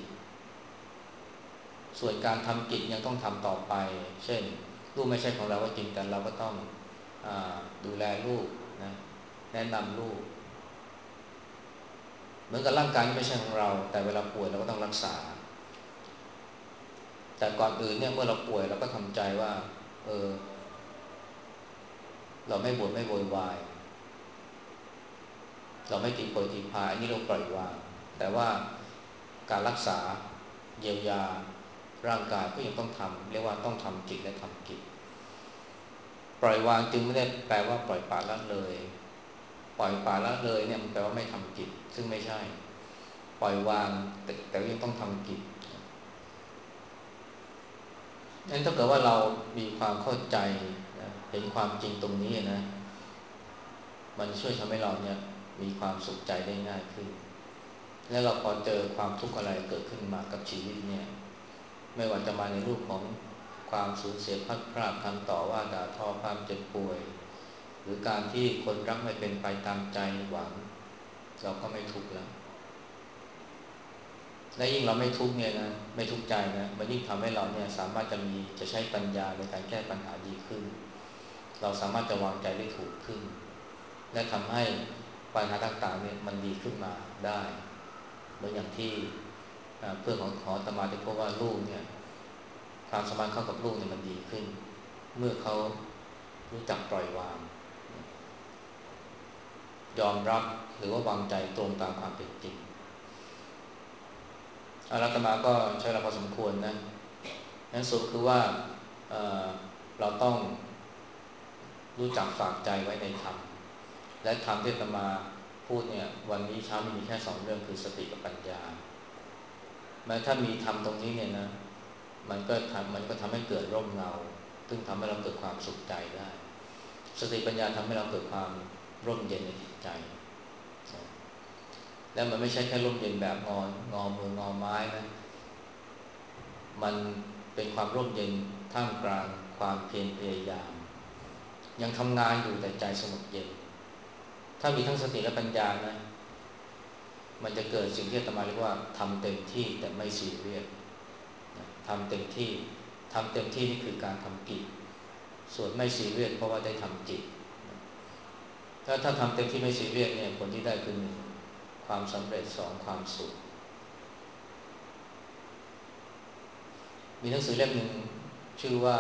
ส่วนการทำกิจยังต้องทำต่อไปเช่นลูกไม่ใช่ของเราก็จริงแต่เราก็ต้องอดูแลลูกนะแนะนำลูกเหมือนกับร่างกายไม่ใช่ของเราแต่เวลาป่วยเราก็ต้องรักษาแต่ก่อนอื่นเนี่ยเมื่อเราป่วยเราก็ทำใจว่าเออเราไม่บ่นไม่โวยวายเราไม่ตีโพยตีพายอันนี้เราปล่อยวางแต่ว่าการรักษาเยียวยาร่างกายก็ยังต้องทำเรียกว่าต้องทำจิตและทำกิจปล่อยวางจึงไม่ได้แปลว่าปล่อยปละละเลยปล่อยปละละเลยเนี่ยมันแปลว่าไม่ทำกิจซึ่งไม่ใช่ปล่อยวางแต่แต่ยังต้องทำกิจนั้นถ้าเกิดว่าเรามีความเข้าใจนะเห็นความจริงตรงนี้นะมันช่วยทำให้เราเนี่ยมีความสุขใจได้ง่ายขึ้นและเราพอเจอความทุกข์อะไรเกิดขึ้นมากับชีวิตเนี่ยไม่ว่าจะมาในรูปของความสูญเสียพัดพรากคำต่อว่าด่าทอความเจ็บป่วยหรือการที่คนรักไม่เป็นไปตามใจหวังเราก็ไม่ทุกข์แล้วและยิ่งเราไม่ทุกข์เนี่ยนะไม่ทุกข์ใจนะมันยิ่งทำให้เราเนี่ยสามารถจะมีจะใช้ปัญญาในการแก้ปัญหาดีขึ้นเราสามารถจะวางใจได้ถูกขึ้นและทำให้ปัญหาต่างๆเนี่ยมันดีขึ้นมาได้เหมือนอย่างที่เพื่อนของขอตมาได้พบว่าลูกเนี่ยความสัมพันธ์เข้ากับลูกเนี่ยมันดีขึ้นเมื่อเขารู้จักปล่อยวางยอมรับหรือว่าวางใจตรงตามความเป็นจริงอารัตมาก็ใช้เวลาพอสมควรนะนั้นสุดคือว่าเเราต้องรู้จักฝากใจไว้ในธรรมและธรรมที่อาตมาพูดเนี่ยวันนี้เช้านี้มีแค่สองเรื่องคือสติกับปัญญาแม้ถ้ามีธรรมตรงนี้เนี่ยนะมันก็ทำมันก็ทำให้เกิดร่มเงาซึ่งทำให้เราเกิดความสุขใจได้สติปัญญาทำให้เราเกิดความร่มเย็นในจิตใจและมันไม่ใช่แค่ร่มเย็นแบบงอนงอมืองอไม้นะมันเป็นความร่มเย็นท่ามกลางความเพียรพยายามยังทำงานอยู่แต่ใจสงบเย็นถ้ามีทั้งสติและปัญญานะมันจะเกิดสิ่งที่อาตมาเรียกว่าทำเต็มที่แต่ไม่ซีเรียสทำเต็มที่ทำเต็มที่นี่คือการทำกิจส่วนไม่ซีเรียสเพราะว่าได้ทำจิตถ้าถ้าทำเต็มที่ไม่ซีเรียสเนี่ยผลที่ได้คือหนึ่งความสำเร็จสองความสุขมีหนังสือเล่มหนึ่งชื่อว่า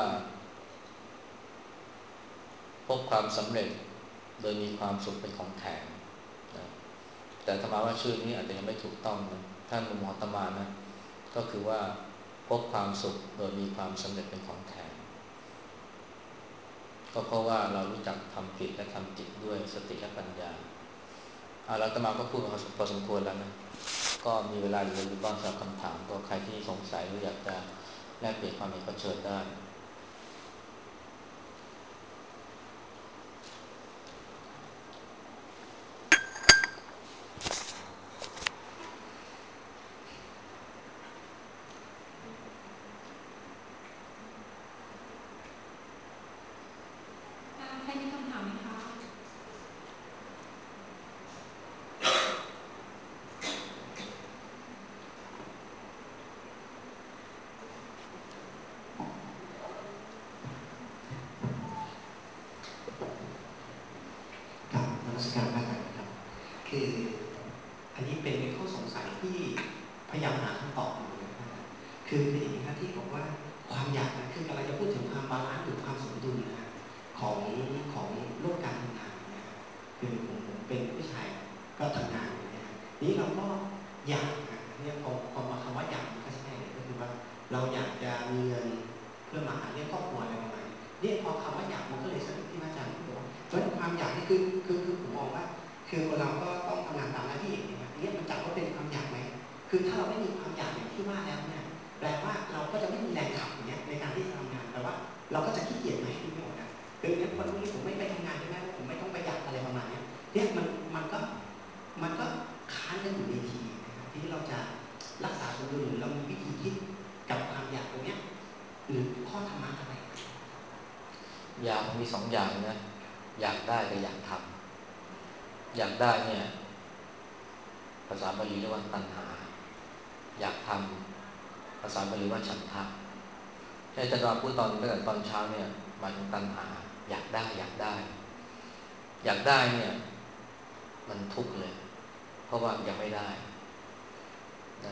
พบความสำเร็จโดยมีความสุขเป็นของแถมนะแต่ธรรมาว่าชื่อนี้อาจจะยังไม่ถูกต้องนะท่านมุมมองธรรมานะก็คือว่าพบความสุขโดยมีความสำเร็จเป็นของแถมก็เพราะว่าเรารู้จักทำจิตและทำจิตด้วยสติและปัญญาอาราตมาก็พูดมาพอสมควรแล้วนะก็มีเวลาเหลืออยู่บ้างสำหรับคำถามก็ใครที่สงสัยหรืออยากจะแลกเปลี่ยนความเห็นก็เชิญได้ใครมีคำถามไหมคะกับนมัสการพระอาจารย์นะครับคืออันนี้เป็นข้อสงสัยที่พยายามหาคำตอบอยู่นะครับคือคืออย่างนี้ครับที่บอกว่าความอยากนะคือกำลังจะพูดถึงความบาลานซ์หรือความสมดุลนะฮะของของโลกการทำงานนะฮะคือผมผมเป็นผู้ชายก็ทำงานอยู่นะฮะนี้เราก็อยากนะเนี่ยพอพอมาคำว่าอยากมันก็ใช่เลยก็คือว่าเราอยากจะมีเงินเพื่อมาหาเลี้ยงครอบครัวอะไรประมาณนี้เนี่ยพอคำว่าอยากมันก็เลยสะดุดที่พระอาจารย์พูดว่าเพราะความอยากนี่คือคือคือผมมองว่าคือคนเราก็ต้องทำงานตามหน้าที่อย่างเงี้ยเนี่ยมันจับว่าเป็นความอยากไหมคือถ้าเราไม่มีความอยากอย่างที่ว่าแล้วเนี่ยแปลว่าเราก็จะไม่มีแรงขับอย่างเงี้ยในการที่จะทำงานแปลว่าเราก็จะขี้เกียจไหมที่ไม่ออกนะคือเนี่ยคนพวกนี้ผมไม่ไปทำงานใช่ไหมผมไม่ต้องไปอยากอะไรประมาณนี้เนี่ยมันมันก็มันก็ค้านกันอยู่ในทีนะครับที่เราจะรักษาสมดุลหรือเรามีวิธีคิดกับความอยากตรงเนี้ยหรือข้อธรรมะอะไรอยากมีสองอย่างนะอยากได้กับอยากทำอยากได้เนี่ยภาษาบาลีเรียกว่าตัณหาอยากทำภาษาบาลีว่าฉันทะที่อาจารย์พูดตอนตั้งแต่ตอนเช้าเนี่ยหมายถึงตัณหาอยากได้อยากได้อยากได้เนี่ยมันทุกข์เลยเพราะว่ายังไม่ได้นะ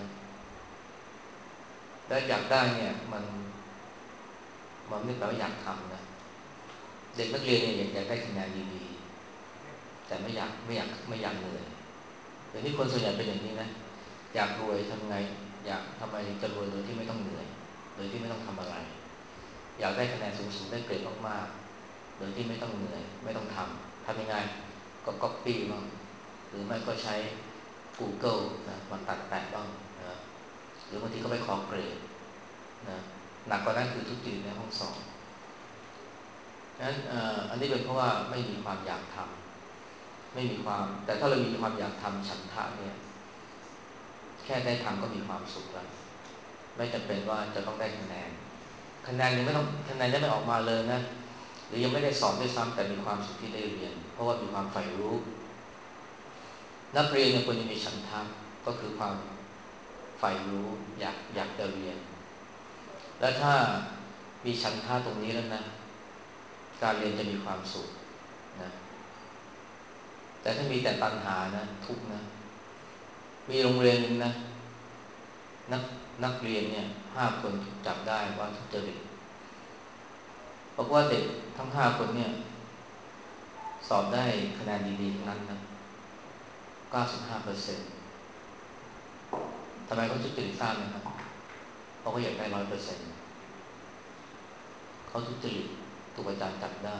แล้วอยากได้เนี่ยมันมันไม่แปลว่าอยากทำนะเด็กนักเรียนเนี่ยอยากได้คะแนนดีๆแต่ไม่อยากไม่อยากไม่อยากเหนื่อยเดี๋ยวนี้คนส่วนใหญ่เป็นอย่างนี้นะอยากรวยทำไงอยากทำไมจะรวยโดยที่ไม่ต้องเหนื่อยโดยที่ไม่ต้องทำอะไรอยากได้คะแนนสูงๆได้เกรดมากๆโดยที่ไม่ต้องเหนื่อยไม่ต้องทำทำยังไงก็ก๊อปปี้บ้างหรือไม่ก็ใช้ Google นะมาตัดแปะบ้างนะหรือบางทีก็ไปขอเกรดนะหนักกว่านั้นคือทุจริตในห้องสอบฉะนั้นอันนี้เป็นเพราะว่าไม่มีความอยากทำไม่มีความแต่ถ้าเรามีความอยากทำฉันทะเนี่ยแค่ได้ทำก็มีความสุขแล้วไม่จำเป็นว่าจะต้องได้คะแนนคะแนนยังไม่ต้องคะแนนยังไม่ออกมาเลยนะหรือยังไม่ได้สอนด้วยซ้ำแต่มีความสุขที่ได้เรียนเพราะว่ามีความใฝ่รู้นักเรียนเนี่ยควรจะมีฉันทะก็คือความใฝ่รู้อยากอยากจะเรียนและถ้ามีฉันทะตรงนี้แล้วนะการเรียนจะมีความสุขนะแต่ถ้ามีแต่ตัณหานะทุกข์นะมีโรงเรียนนึงนะนักนักเรียนเนี่ยห้าคนถูกจับได้ว่าทุจริตบอกว่าเด็กทั้งห้าคนเนี่ยสอบได้คะแนนดีๆทั้งนั้นนะเก้าสิบห้าเปอร์เซ็นต์ทำไมเขาทุจริตทราบไหมครับเพราะเขาอยากได้ร้อยเปอร์เซ็นต์เขาทุจริตถูกอาจารย์จับได้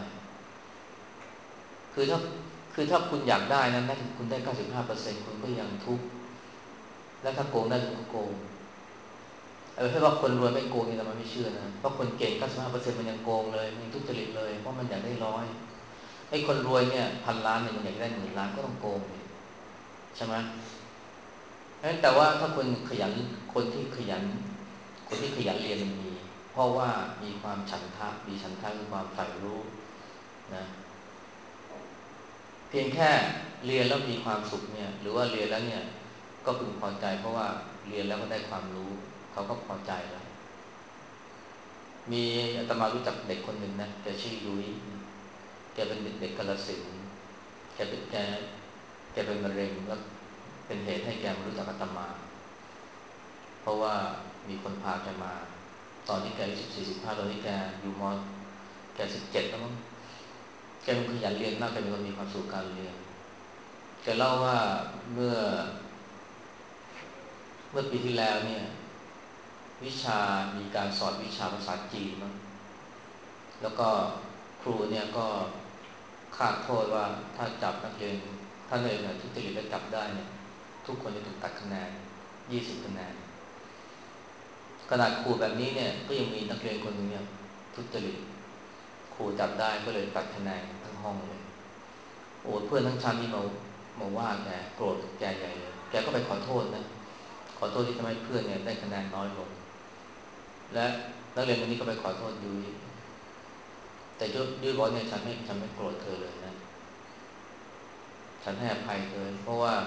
คือถ้าคือถ้าคุณอยากได้นะแม้ถึงคุณได้เก้าสิบห้าเปอร์เซ็นต์คุณก็ยังทุกข์และถ้าโกงได้คุณก็โกงเออถ้าว่าคนรวยไม่โกงนี่เราไม่เชื่อนะเพราะคนเก่งเก้าสิบห้าเปอร์เซ็นต์มันยังโกงเลยมันยังทุจริตเลยเพราะมันอยากได้ร้อยไอ้คนรวยเนี่ยพันล้านเนี่ยมันอยากได้หมื่นล้านก็ต้องโกงเลยใช่ไหมแต่ว่าถ้าคนขยันคนที่ขยันคนที่ขยันเรียนมันมีเพราะว่ามีความฉันทะมีฉันทะคือความใฝ่รู้นะเพียงแค่เรียนแล้วมีความสุขเนี่ยหรือว่าเรียนแล้วเนี่ยก็พึงพอใจเพราะว่าเรียนแล้วก็ได้ความรู้เขาก็พอใจแล้วมีอาตมารู้จักเด็กคนหนึ่งนะแกชื่อยุ้ยแกเป็นเด็กกาฬสินธุ์แกเป็นแกแกเป็นมะเร็งแล้วเป็นเหตุให้แกมารู้จักอาตมาเพราะว่ามีคนพาแกมาตอนนี้แกอายุสิบสี่สิบห้าตอนนี้แกอยู่มแกสิบเจ็ดแล้วมั้งแกเป็นขยันเรียนมากแกเป็นคนมีความสุขการเรียนแกเล่าว่าเมื่อเมื่อปีที่แล้วเนี่ยวิชามีการสอนวิชาภาษาจีนมั้งแล้วก็ครูเนี่ยก็คาดโทษว่าถ้าจับนักเรียนถ้านักเรียนทุจริตแล้วจับได้เนี่ยทุกคนจะถูกตัดคะแนนยี่สิบคะแนนขนาดครูแบบนี้เนี่ยก็ยังมีนักเรียนคนหนึ่งเนี่ยทุจริตครูจับได้ก็เลยตัดคะแนนทั้งห้องเลยโอ้เพื่อนทั้งชั้นนี่มามาว่าแกโกรธแกใหญ่เลยแกก็ไปขอโทษนะขอโทษที่ทำให้เพื่อนเนี่ยได้คะแนนน้อยลงและนักเรียนคนนี้ก็ไปขอโทษยุ้ยแต่ยุ้ยบอกเนี่ยฉันไม่ฉันไม่โกรธเธอเลยนะฉันให้อภัยเธอเพราะว่า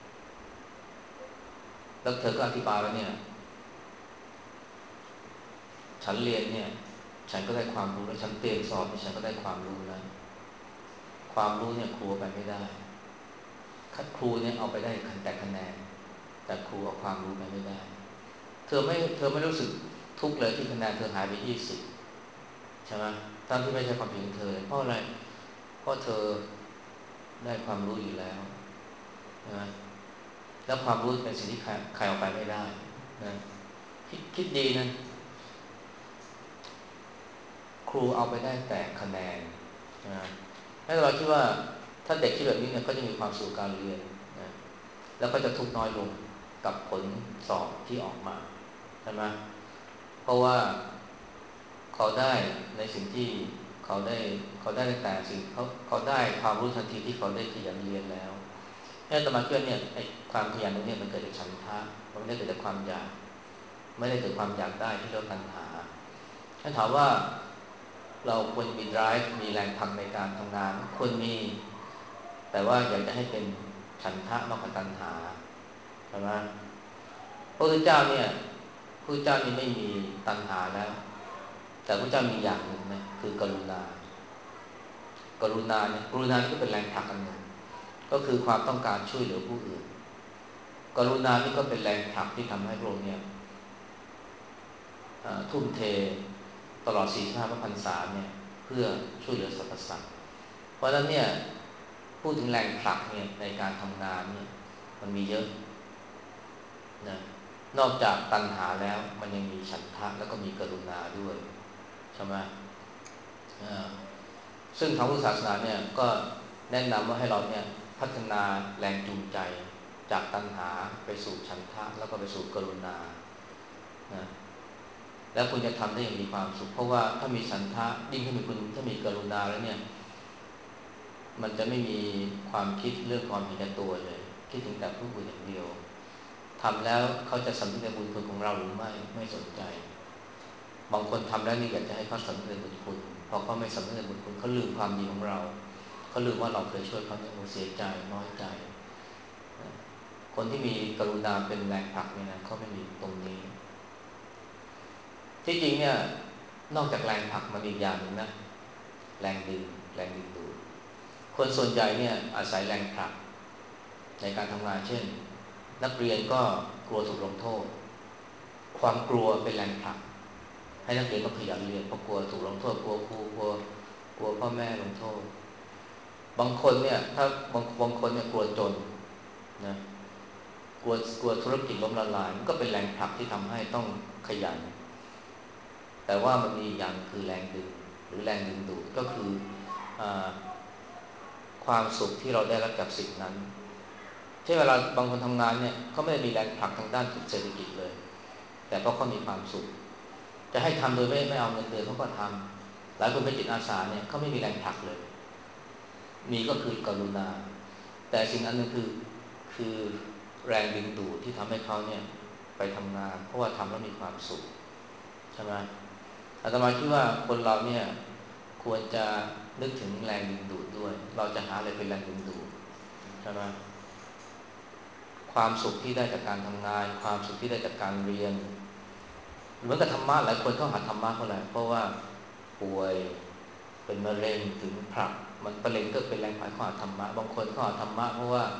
แล้วเธอก็อธิบายว่าเนี่ยฉันเรียนเนี่ยฉันก็ได้ความรู้แล้วฉันเตรียมสอบฉันก็ได้ความรู้แล้วความรู้เนี่ยครูไปไม่ได้ครูเนี่ยเอาไปได้แต่คะแนนแต่ครูเอาความรู้ไปไม่ได้เธอไม่เธอไม่รู้สึกทุกข์เลยที่คะแนนเธอหายไปยี่สิบใช่ไหมตามที่ไม่ใช่ความผิดของเธอเพราะอะไรเพราะเธอได้ความรู้อยู่แล้วใช่ไหมแล้วความรู้เป็นสิ่งที่ใครใครเอาไปไม่ได้นะคิดคิดดีนะครูเอาไปได้แต่คะแนนนะให้เราคิดว่าถ้าเด็กคิดแบบนี้เนี่ยก็จะมีความสุขการเรียนนะแล้วก็จะทุกข์น้อยลงกับผลสอบที่ออกมาใช่ไหมเพราะว่าเขาได้ในสิ่งที่เขาได้เขาได้แต่สิ่งเขาเขาได้ความรู้ทันทีที่เขาได้ขยันเรียนแล้วให้ตมาเชื่อเนี่ยไอ้ความขยันตรงนี้มันเกิดจากฉันทะมันไม่ได้เกิดจากความอยากไม่ได้เกิดความอยากได้ที่เรียกตัณหาถ้าถามว่าเราควรมี drive มีแรงผลักในการทำงานควรมีแต่ว่าอยากจะให้เป็นฉันทะมากกว่าตัณหาใช่ไหมพระพุทธเจ้าเนี่ยพระพุทธเจ้านี่ไม่มีตัณหาแล้วแต่พระเจ้ามีอย่างหนึ่งนะคือกรุณากรุณาเนี่ยกรุณานี่ก็เป็นแรงผลักอันหนึ่งก็คือความต้องการช่วยเหลือผู้อื่นกรุณานี่ก็เป็นแรงผลักที่ทำให้พระองค์เนี่ยทุ่มเทตลอดสี่สิบห้าพระพรรษาเนี่ยเพื่อช่วยเหลือสรรพสัตว์เพราะฉะนั้นเนี่ยพูดถึงแรงผลักเนี่ยในการทำงานเนี่ยมันมีเยอะนะนอกจากตัณหาแล้วมันยังมีฉันทะแล้วก็มีกรุณาด้วยใช่ไหมซึ่งทางพุทธศาสนาเนี่ยก็แนะนำว่าให้เราเนี่ยพัฒนาแรงจูงใจจากตัณหาไปสู่ฉันทะแล้วก็ไปสู่กรุณานะแล้วคุณจะทำได้อย่างมีความสุขเพราะว่าถ้ามีฉันทะยิ่งถ้ามีคุณถ้ามีกรุณาแล้วเนี่ยมันจะไม่มีความคิดเรื่องความเห็นแก่ตัวเลยคิดถึงแต่ผู้อื่นอย่างเดียวทำแล้วเขาจะสำนึกในบุญคุณของเราหรือไม่ไม่สนใจบางคนทำแล้วนี่อยากจะให้เขาสำนึกในบุญคุณพอเขาไม่สำนึกในบุญคุณเขาลืมความดีของเราเขาลืมว่าเราเคยช่วยเขาเนี่ยโอ้เสียใจน้อยใจคนที่มีกรุณาเป็นแรงผลักเนี่ยนะเขาไม่มีตรงนี้ที่จริงเนี่ยนอกจากแรงผลักมันอีกอย่างหนึ่งนะแรงดึงแรงดึงดูดคนส่วนใหญ่เนี่ยอาศัยแรงผลักในการทำงานเช่นนักเรียนก็กลัวถูกลงโทษความกลัวเป็นแรงผลักให้นักเรียนต้องขยันเรียนเพราะกลัวถูกลงโทษกลัวครูกลัวกลัวพ่อแม่ลงโทษบางคนเนี่ยถ้าบางบางคนเนี่ยกลัวจนนะกลัวกลัวธุรกิจล้มละลายมันก็เป็นแรงผลักที่ทำให้ต้องขยันแต่ว่ามันมีอย่างคือแรงดึงหรือแรงดึงดูดก็คืออความสุขที่เราได้รับจากสิ่งนั้นที่เวลาบางคนทำงานเนี่ยเขาไม่ได้มีแรงผลักทางด้านเศรษฐกิจเลยแต่เพราะเขามีความสุขจะให้ทำโดยไม่ไม่เอาเงินเดือนเขาก็ทำหลายคนเป็นจิตอาสาเนี่ยเขาไม่มีแรงผลักเลยมีก็คือกรุณาแต่สิ่งอันนึงคือคือแรงดึงดูดที่ทำให้เขาเนี่ยไปทำงานเพราะว่าทำแล้วมีความสุขใช่ไหมอาตมาคิดว่าคนเราเนี่ยควรจะนึกถึงแรงดึงดูดด้วยเราจะหาอะไรเป็นแรงดึงดูดใช่ไหมความสุขที่ได้จากการทำงานความสุขที่ได้จากการเรียนเหมือนกับธรรมะหลายคนต้องหาธรรมะเพราะอะไรเพราะว่าป่วยเป็นมะเร็งถึงผลักมันมะเร็งก็เป็นแรงผลักข้อหาธรรมะบางคนข้อหาธรรมะเพราะว่า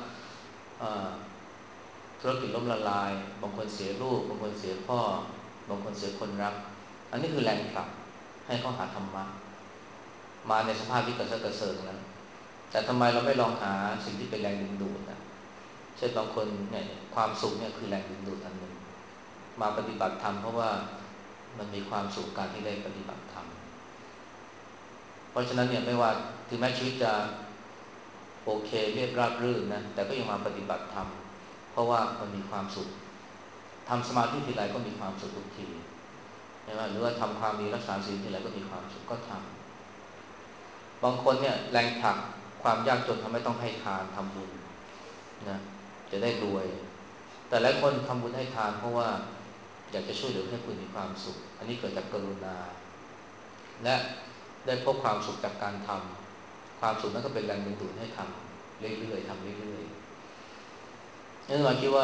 ธุรกิจล้มละลายบางคนเสียลูกบางคนเสียพ่อบางคนเสียคนรักอันนี้คือแรงผลักให้เขาหาธรรมะมาในสภาพที่กระเซาะกระเซิงแล้วแต่ทำไมเราไม่ลองหาสิ่งที่เป็นแรงดึงดูดนะเช่นบางคนเนี่ยความสุขเนี่ยคือแรงดึงดูดอันหนึ่งมาปฏิบัติธรรมเพราะว่ามันมีความสุขการที่ได้ปฏิบัติธรรมเพราะฉะนั้นเนี่ยไม่ว่าถึงแม้ชีวิตจะโอเคเรียบราบรื่นนะแต่ก็ยังมาปฏิบัติธรรมเพราะว่ามันมีความสุขทำสมาธิทีไรก็มีความสุขทุกทีใช่ไหมหรือว่าทำความดีรักษาศีลทีไรก็มีความสุขก็ทำบางคนเนี่ยแรงผลักความยากจนทำให้ต้องให้ทานทำบุญนะจะได้รวยแต่หลายคนทำบุญให้ทานเพราะว่าอยากจะช่วยเหลือให้คนมีความสุขอันนี้เกิดจากกรุณาและได้พบความสุขจากการทำความสุขนั้นก็เป็นแรงดึงดูดให้ทำเรื่อยๆทำเรื่อยๆนั่นหมายคิดว่า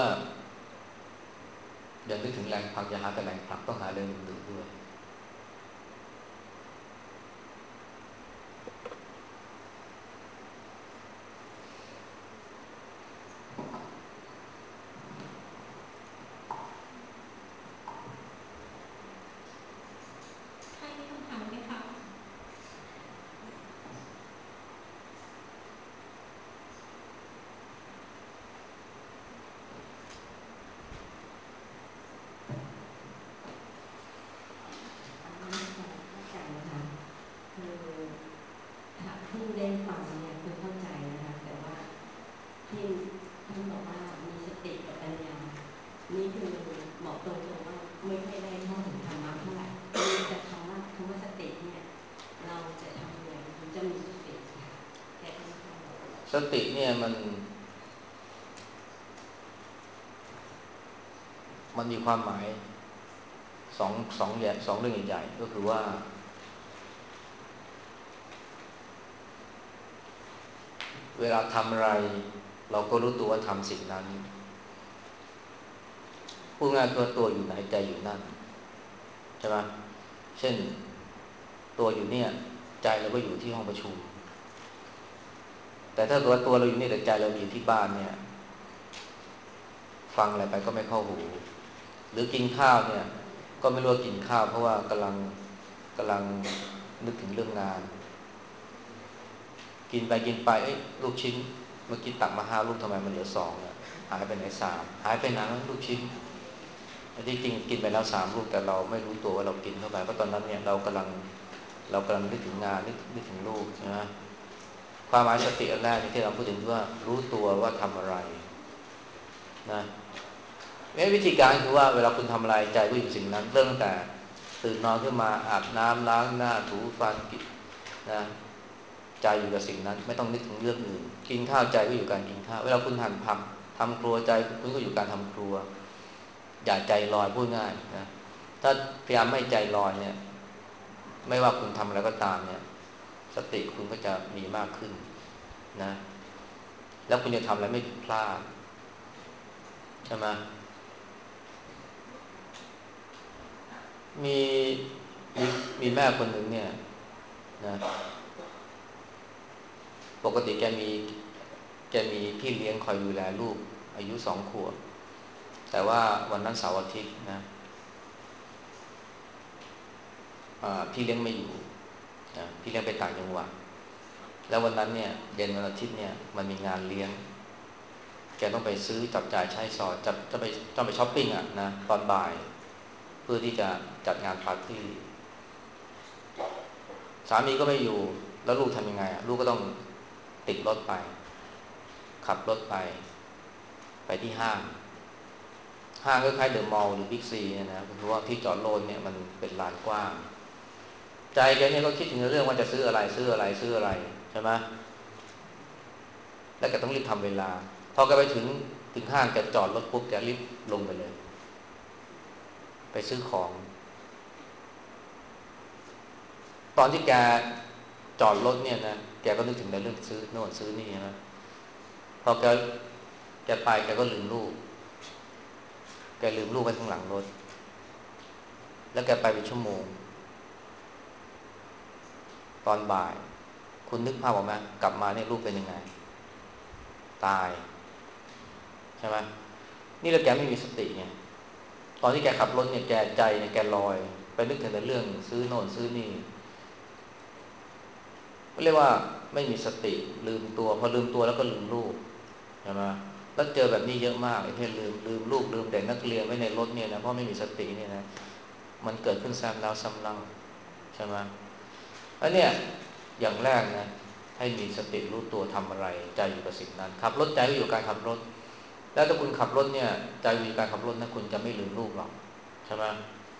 อย่านึกถึงแรงผลักอย่าหาแต่แรงผลักต้องหาแรงดึงดูดด้วยใครมีคำถามไหมคะที่ได้ฟังเนี่ยคือเข้าใจนะคะแต่ว่าที่ท่านบอกว่ามีสติกับปัญญานี่คือบอกตรงๆว่าไม่ค่อยได้เข้าถึงธรรมะเท่าไหร่แต่คำว่าคำว่าสติเนี่ยเราจะทำยังไงถึงจะมีสติค่ะแก้ปัญหาสติเนี่ยมันมันมีความหมายสองสองอย่างสองเรื่องใหญ่ๆก็คือว่าเวลาทำอะไรเราก็รู้ตัวว่าทำสิ่งนั้นพูดง่ายคือตัวอยู่ไหนใจอยู่นั่นใช่ไหมเช่นตัวอยู่เนี่ยใจเราก็อยู่ที่ห้องประชุมแต่ถ้าตัวตัวเราอยู่นี่แต่ใจเราอยู่ที่บ้านเนี่ยฟังอะไรไปก็ไม่เข้าหูหรือกินข้าวเนี่ยก็ไม่รู้ว่ากินข้าวเพราะว่ากำลังกำลังนึกถึงเรื่องงานกินไปกินไปเอ้ยลูกชิ้นเมื่อกี้ตักมาห้าลูกทำไมมันเหลือสองอ่ะหายไปไหนสามหายไปไหนลูกชิ้นที่จริงกินไปแล้วสามลูกแต่เราไม่รู้ตัวว่าเรากินเข้าไปเพราะตอนนั้นเนี่ยเรากำลังเรากำลังนึกถึงงานนึกนึกถึงลูกใช่ไหมความหมายสติอันแรกที่เราพูดถึงว่ารู้ตัวว่าทำอะไรนะวิธีการคือว่าเวลาคุณทำอะไรใจก็อยู่สิ่งนั้นเริ่มตั้งแต่ตื่นนอนขึ้นมาอาบน้ำล้างหน้าถูฟันกินนะใจอยู่กับสิ่งนั้นไม่ต้องนึกถึงเรื่องอื่นกินข้าวใจก็อยู่การกินข้าวเวลาคุณหั่นผักทำครัวใจคุณก็อยู่การทำครัวอย่าใจลอยพูดง่ายนะถ้าพยายามไม่ใจลอยเนี่ยไม่ว่าคุณทำอะไรก็ตามเนี่ยสติคุณก็จะมีมากขึ้นนะแล้วคุณจะทำอะไรไม่ผิดพลาดใช่ไหมมีมีมีแม่คนหนึ่งเนี่ยนะปกติแกมีแกมีพี่เลี้ยงคอยดูแลลูกอายุสองขวบแต่ว่าวันนั้นเสาร์อาทิตย์นะพี่เลี้ยงไม่อยู่นะพี่เลี้ยงไปต่างจังหวัดแล้ววันนั้นเนี่ยเย็นวันอาทิตย์เนี่ยมันมีงานเลี้ยงแกต้องไปซื้อจับจ่ายใช้สอยจะจะไปต้องไปช้อปปิ้งอ่ะนะตอนบ่ายเพื่อที่จะจัดงานปาร์ตี้สามีก็ไม่อยู่แล้วลูกทำยังไงอ่ะลูกก็ต้องติดรถไปขับรถไปไปที่ห้างห้างก็คล้ายเดอะมอลล์หรือบิ๊กซีเนี่ยนะเพราะว่าที่จอดรถเนี่ยมันเป็นลานกว้างใจแกเนี่ยก็คิดถึงเรื่องว่าจะซื้ออะไรซื้ออะไรซื้ออะไรใช่ไหมแล้วแกต้องรีบทำเวลาพอแกไปถึงถึงห้างแกจอดรถปุ๊บแกรีบลงไปเลยไปซื้อของตอนที่แกจอดรถเนี่ยนะแกก็นึกถึงในเรื่องซื้อโน่นซื้อนี่นะพอแกแกไปแกก็ลืมลูกแกลืมลูกไว้ข้างหลังรถแล้วแกไปเป็นชั่วโมงตอนบ่ายคุณนึกภาพออกไหมกลับมาเนี่ยลูกเป็นยังไงตายใช่ไหมนี่แล้วแกไม่มีสติไงตอนที่แกขับรถเนี่ยแกใจเนี่ยแกลอยไปนึกถึงในเรื่องซื้อโน่นซื้อนี่ก็เรียกว่าไม่มีสติลืมตัวพอลืมตัวแล้วก็ลืมลูกใช่ไหมแล้วเจอแบบนี้เยอะมากไอ้ที่ลืมลืมลูกลืมเด็กนักเรียนไว้ในรถเนี่ยนะเพราะไม่มีสติเนี่ยนะมันเกิดขึ้นซ้ำแล้วซ้ำเล่าใช่ไหมแล้วเนี่ยอย่างแรกนะให้มีสติรู้ตัวทำอะไรใจอยู่กับสิ่งนั้นขับรถใจก็อยู่กับการขับรถแล้วถ้าคุณขับรถเนี่ยใจอยู่กับการขับรถนะคุณจะไม่ลืมลูกหรอกใช่ไหม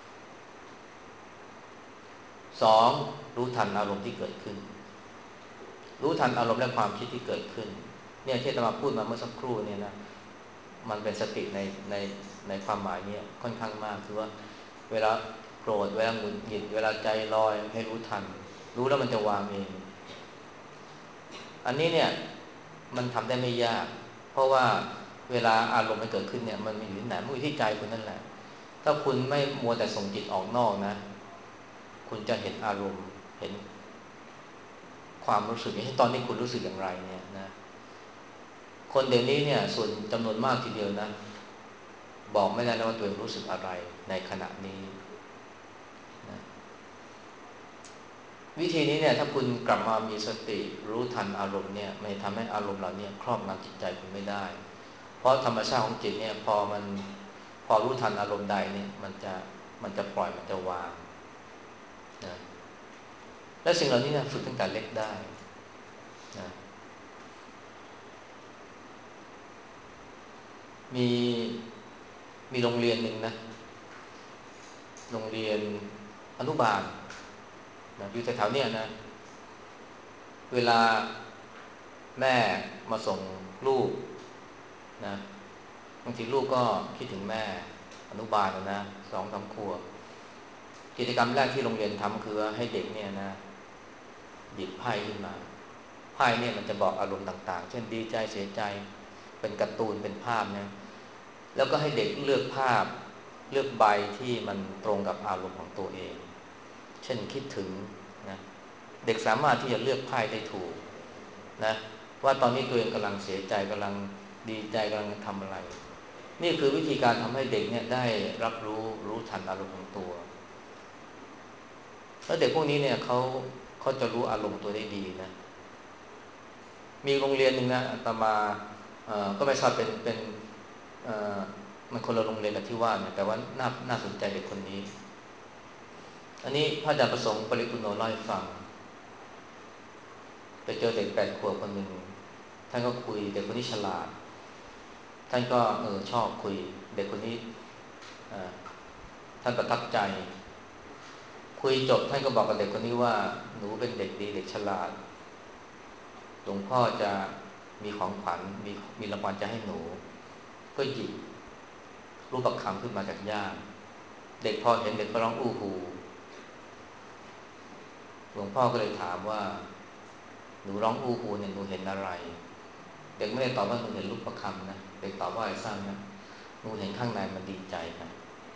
สองรู้ทันอารมณ์ที่เกิดขึ้นรู้ทันอารมณ์และความคิดที่เกิดขึ้นเนี่ยที่อาตมาพูดมาเมื่อสักครู่เนี่ยนะมันเป็นสติในในในความหมายเนี่ยค่อนข้างมากคือว่าเวลาโกรธเวลาหงุดหงิดเวลาใจลอยให้รู้ทันรู้แล้วมันจะวางเองอันนี้เนี่ยมันทำได้ไม่ยากเพราะว่าเวลาอารมณ์มันเกิดขึ้นเนี่ยมันมีอยู่ที่ไหนมันอยู่ที่ใจคุณนั่นแหละถ้าคุณไม่มัวแต่ส่งจิตออกนอกนะคุณจะเห็นอารมณ์เห็นความรู้สึกอย่างเช่นตอนนี้คุณรู้สึกอย่างไรเนี่ยนะคนเดี๋ยวนี้เนี่ยส่วนจำนวนมากทีเดียวนะบอกไม่ได้แล้วว่าตัวเองรู้สึกอะไรในขณะนี้นะวิธีนี้เนี่ยถ้าคุณกลับมามีสติรู้ทันอารมณ์เนี่ยมันจะทำให้อารมณ์เหล่านี้ครอบงำจิตใจคุณไม่ได้เพราะธรรมชาติของจิตเนี่ยพอมันพอรู้ทันอารมณ์ใดเนี่ยมันจะมันจะปล่อยมันจะวางนะและสิ่งเหล่านี้เนี่ยฝึกตั้งแต่เล็กได้นะมีมีโรงเรียนหนึ่งนะโรงเรียนอนุบาลนะอยู่แถวๆเนี้ยนะเวลาแม่มาส่งลูกนะบางทีลูกก็คิดถึงแม่อนุบาลนะสองสามขวบกิจกรรมแรกที่โรงเรียนทำคือให้เด็กเนี่ยนะหยิบไพ่ขึ้นมาไพ่เนี่ยมันจะบอกอารมณ์ต่างๆเช่นดีใจเสียใจเป็นการ์ตูนเป็นภาพนะแล้วก็ให้เด็กเลือกภาพเลือกใบที่มันตรงกับอารมณ์ของตัวเองเช่นคิดถึงนะเด็กสามารถที่จะเลือกไพ่ได้ถูกนะว่าตอนนี้ตัวเองกำลังเสียใจกำลังดีใจกำลังทำอะไรนี่คือวิธีการทำให้เด็กเนี่ยได้รับรู้รู้ทันอารมณ์ของตัวแล้วเด็กพวกนี้เนี่ยเขาเขาจะรู้อารมณ์ตัวได้ดีนะมีโรงเรียนหนึ่งนะอาตมาเอ่อก็ไม่ทราบเป็นเป็นเอ่อมันคนละโรงเรียนกับที่ว่าเนี่ยแต่ว่าน่าน่าสนใจเด็กคนนี้อันนี้พระอาจารย์ประสงค์ปริปุโนเล่าให้ฟังไปเจอเด็กแปดขวบคนหนึ่งท่านก็คุยเด็กคนนี้ฉลาดท่านก็เออชอบคุยเด็กคนนี้ท่านประทับใจคุยจบท่านก็บอกกับเด็กคนนี้ว่าหนูเป็นเด็กดีเด็กฉลาดหลวงพ่อจะมีของขวัญมีมีรางวัลจะให้หนูก็หยิบรูปประคำขึ้นมาจากย่ามเด็กพอเห็นเด็กก็ร้องอู้ฮูหลวงพ่อก็เลยถามว่าหนูร้องอู้ฮูเนี่ยหนูเห็นอะไรเด็กไม่ได้ตอบว่าหนูเห็นรูปประคำนะเด็กตอบว่าอะไรทราบนะหนูเห็นข้างในมันดีใจนะ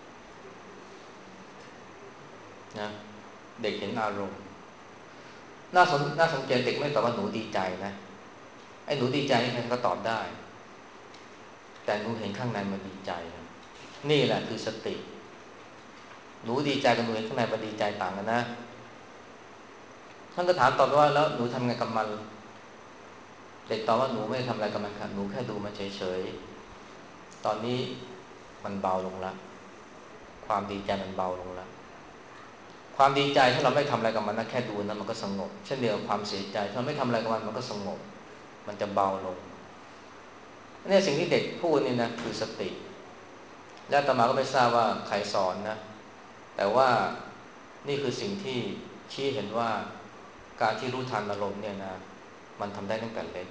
นะเด็กเห็นอารมณ์น่าสนน่าสนใจเด็กไม่ตอบว่าหนูดีใจนะไอ้หนูดีใจนี่ใครก็ตอบได้แต่หนูเห็นข้างในมันดีใจนะนี่แหละคือสติหนูดีใจกับหนูเห็นข้างในมันดีใจต่างกันนะท่านก็ถามตอบว่าแล้วหนูทำไงกับมันเด็กตอบว่าหนูไม่ได้ทำอะไรกับมันค่ะหนูแค่ดูมันเฉยๆตอนนี้มันเบาลงแล้วความดีใจมันเบาลงแล้วความดีใจถ้าเราไม่ทำอะไรกับมันนะแค่ดูนะมันก็สงบเช่นเดียวกับความเสียใจถ้าเราไม่ทำอะไรกับมันมันก็สงบมันจะเบาลงนี่สิ่งที่เด็กพูดนี่นะคือสติและอาตมาก็ไม่ทราบว่าใครสอนนะแต่ว่านี่คือสิ่งที่ชี้เห็นว่าการที่รู้ทันอารมณ์เนี่ยนะมันทำได้ตั้งแต่เล็ก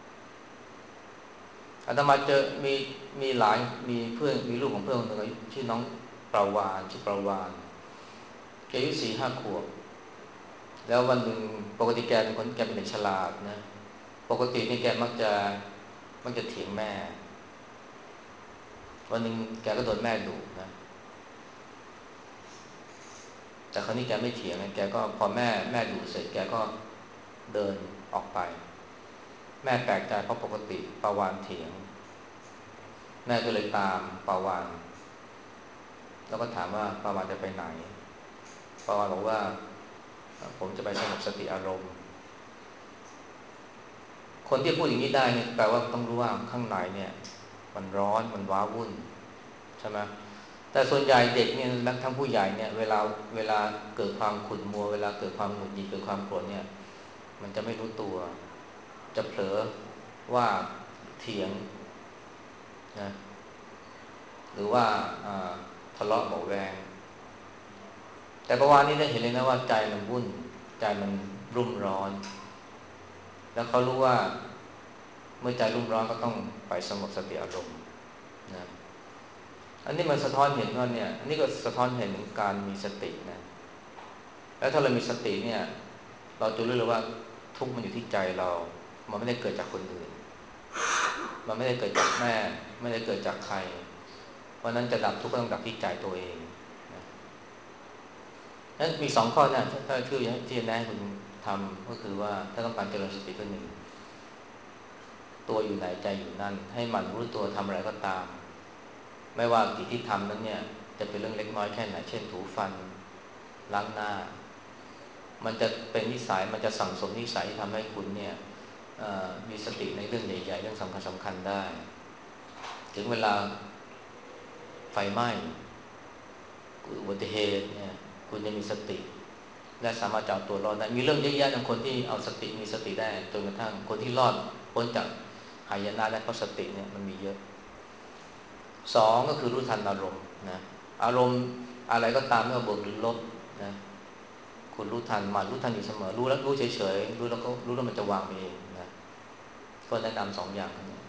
อาตมาเจอมีมีหลายมีเพื่อนมีลูกของเพื่อนคนหนึ่งชื่อน้องปราวานชื่อปราวานแกอายุสี่ห้าขวบแล้ววันหนึ่งปกติแกเป็นคนแกเป็นเด็กฉลาดนะปกตินี่แกมักจะมักจะเถียงแม่วันหนึ่งแกก็โดนแม่ดุนะแต่คราวนี้แกไม่เถียงแกก็พอแม่แม่ดุเสร็จแกก็เดินออกไปแม่แปลกใจเพราะปกติปาวานเถียงแม่ก็เลยตามปาวานแล้วก็ถามว่าปาวานจะไปไหนปาวานบอกว่าผมจะไปสงบสติอารมณ์คนที่พูดอย่างนี้ได้เนี่ยแปลว่าต้องรู้ว่าข้างในเนี่ยมันร้อนมันว้าวุ่นใช่ไหมแต่ส่วนใหญ่เด็กเนี่ยทั้งผู้ใหญ่เนี่ยเวลาเวลาเกิดความขุ่นมัวเวลาเกิดความหงุดหงิดเกิดความโกรธเนี่ยมันจะไม่รู้ตัวจะเผลอว่าเถียงนะหรือว่าทะเลาะเบาแวงแต่ประวัตินี้ได้เห็นเลยนะว่าใจมันวุ่นใจมันรุ่มร้อนแล้วเขารู้ว่าเมื่อใจรุ่มร้อนก็ต้องไปสงบสติอารมณ์นะอันนี้มันสะท้อนเห็นว่าเนี่ยอันนี้ก็สะท้อนเห็นถึงการมีสตินะแล้วถ้าเรามีสติเนี่ยเราจะรู้เลยว่าทุกข์มันอยู่ที่ใจเรามันไม่ได้เกิดจากคนอื่นมันไม่ได้เกิดจากแม่ไม่ได้เกิดจากใครเพราะนั้นจะดับทุกข์ก็ต้องดับที่ใจตัวเองนะนั้นมีสองข้อนะถ้าคือที่จะแนะให้คุณทำก็คือว่าถ้าต้องการเจริญสติก็หนึ่งตัวอยู่ไหนใจอยู่นั่นให้หมั่นรู้ตัวทำอะไรก็ตามไม่ว่ากิจที่ทำนั้นเนี่ยจะเป็นเรื่องเล็กน้อยแค่ไหนเช่นถูฟันล้างหน้ามันจะเป็นนิสัยมันจะสั่งสมนิสัยที่ทำให้คุณเนี่ยมีสติในเรื่องใหญ่ๆเรื่องสำคัญสำคัญได้ถึงเวลาไฟไหม้อุบัติเหตุเนี่ยคุณจะมีสติและสามารถจับตัวรอดได้มีเรื่องเยอะแยะของคนที่เอาสติมีสติได้จนกระทั่งคนที่รอดพ้นจากหายนะได้เพราะสติเนี่ยมันมีเยอะสองก็คือรู้ทันอารมณ์นะอารมณ์อะไรก็ตามไม่ว่าบวกหรือลบนะคุณรู้ทันมันรู้ทันอยู่เสมอรู้แล้วรู้เฉยๆรู้แล้วก็รู้แล้วมันจะวางเองนะก็แนะนำสองอย่างนี้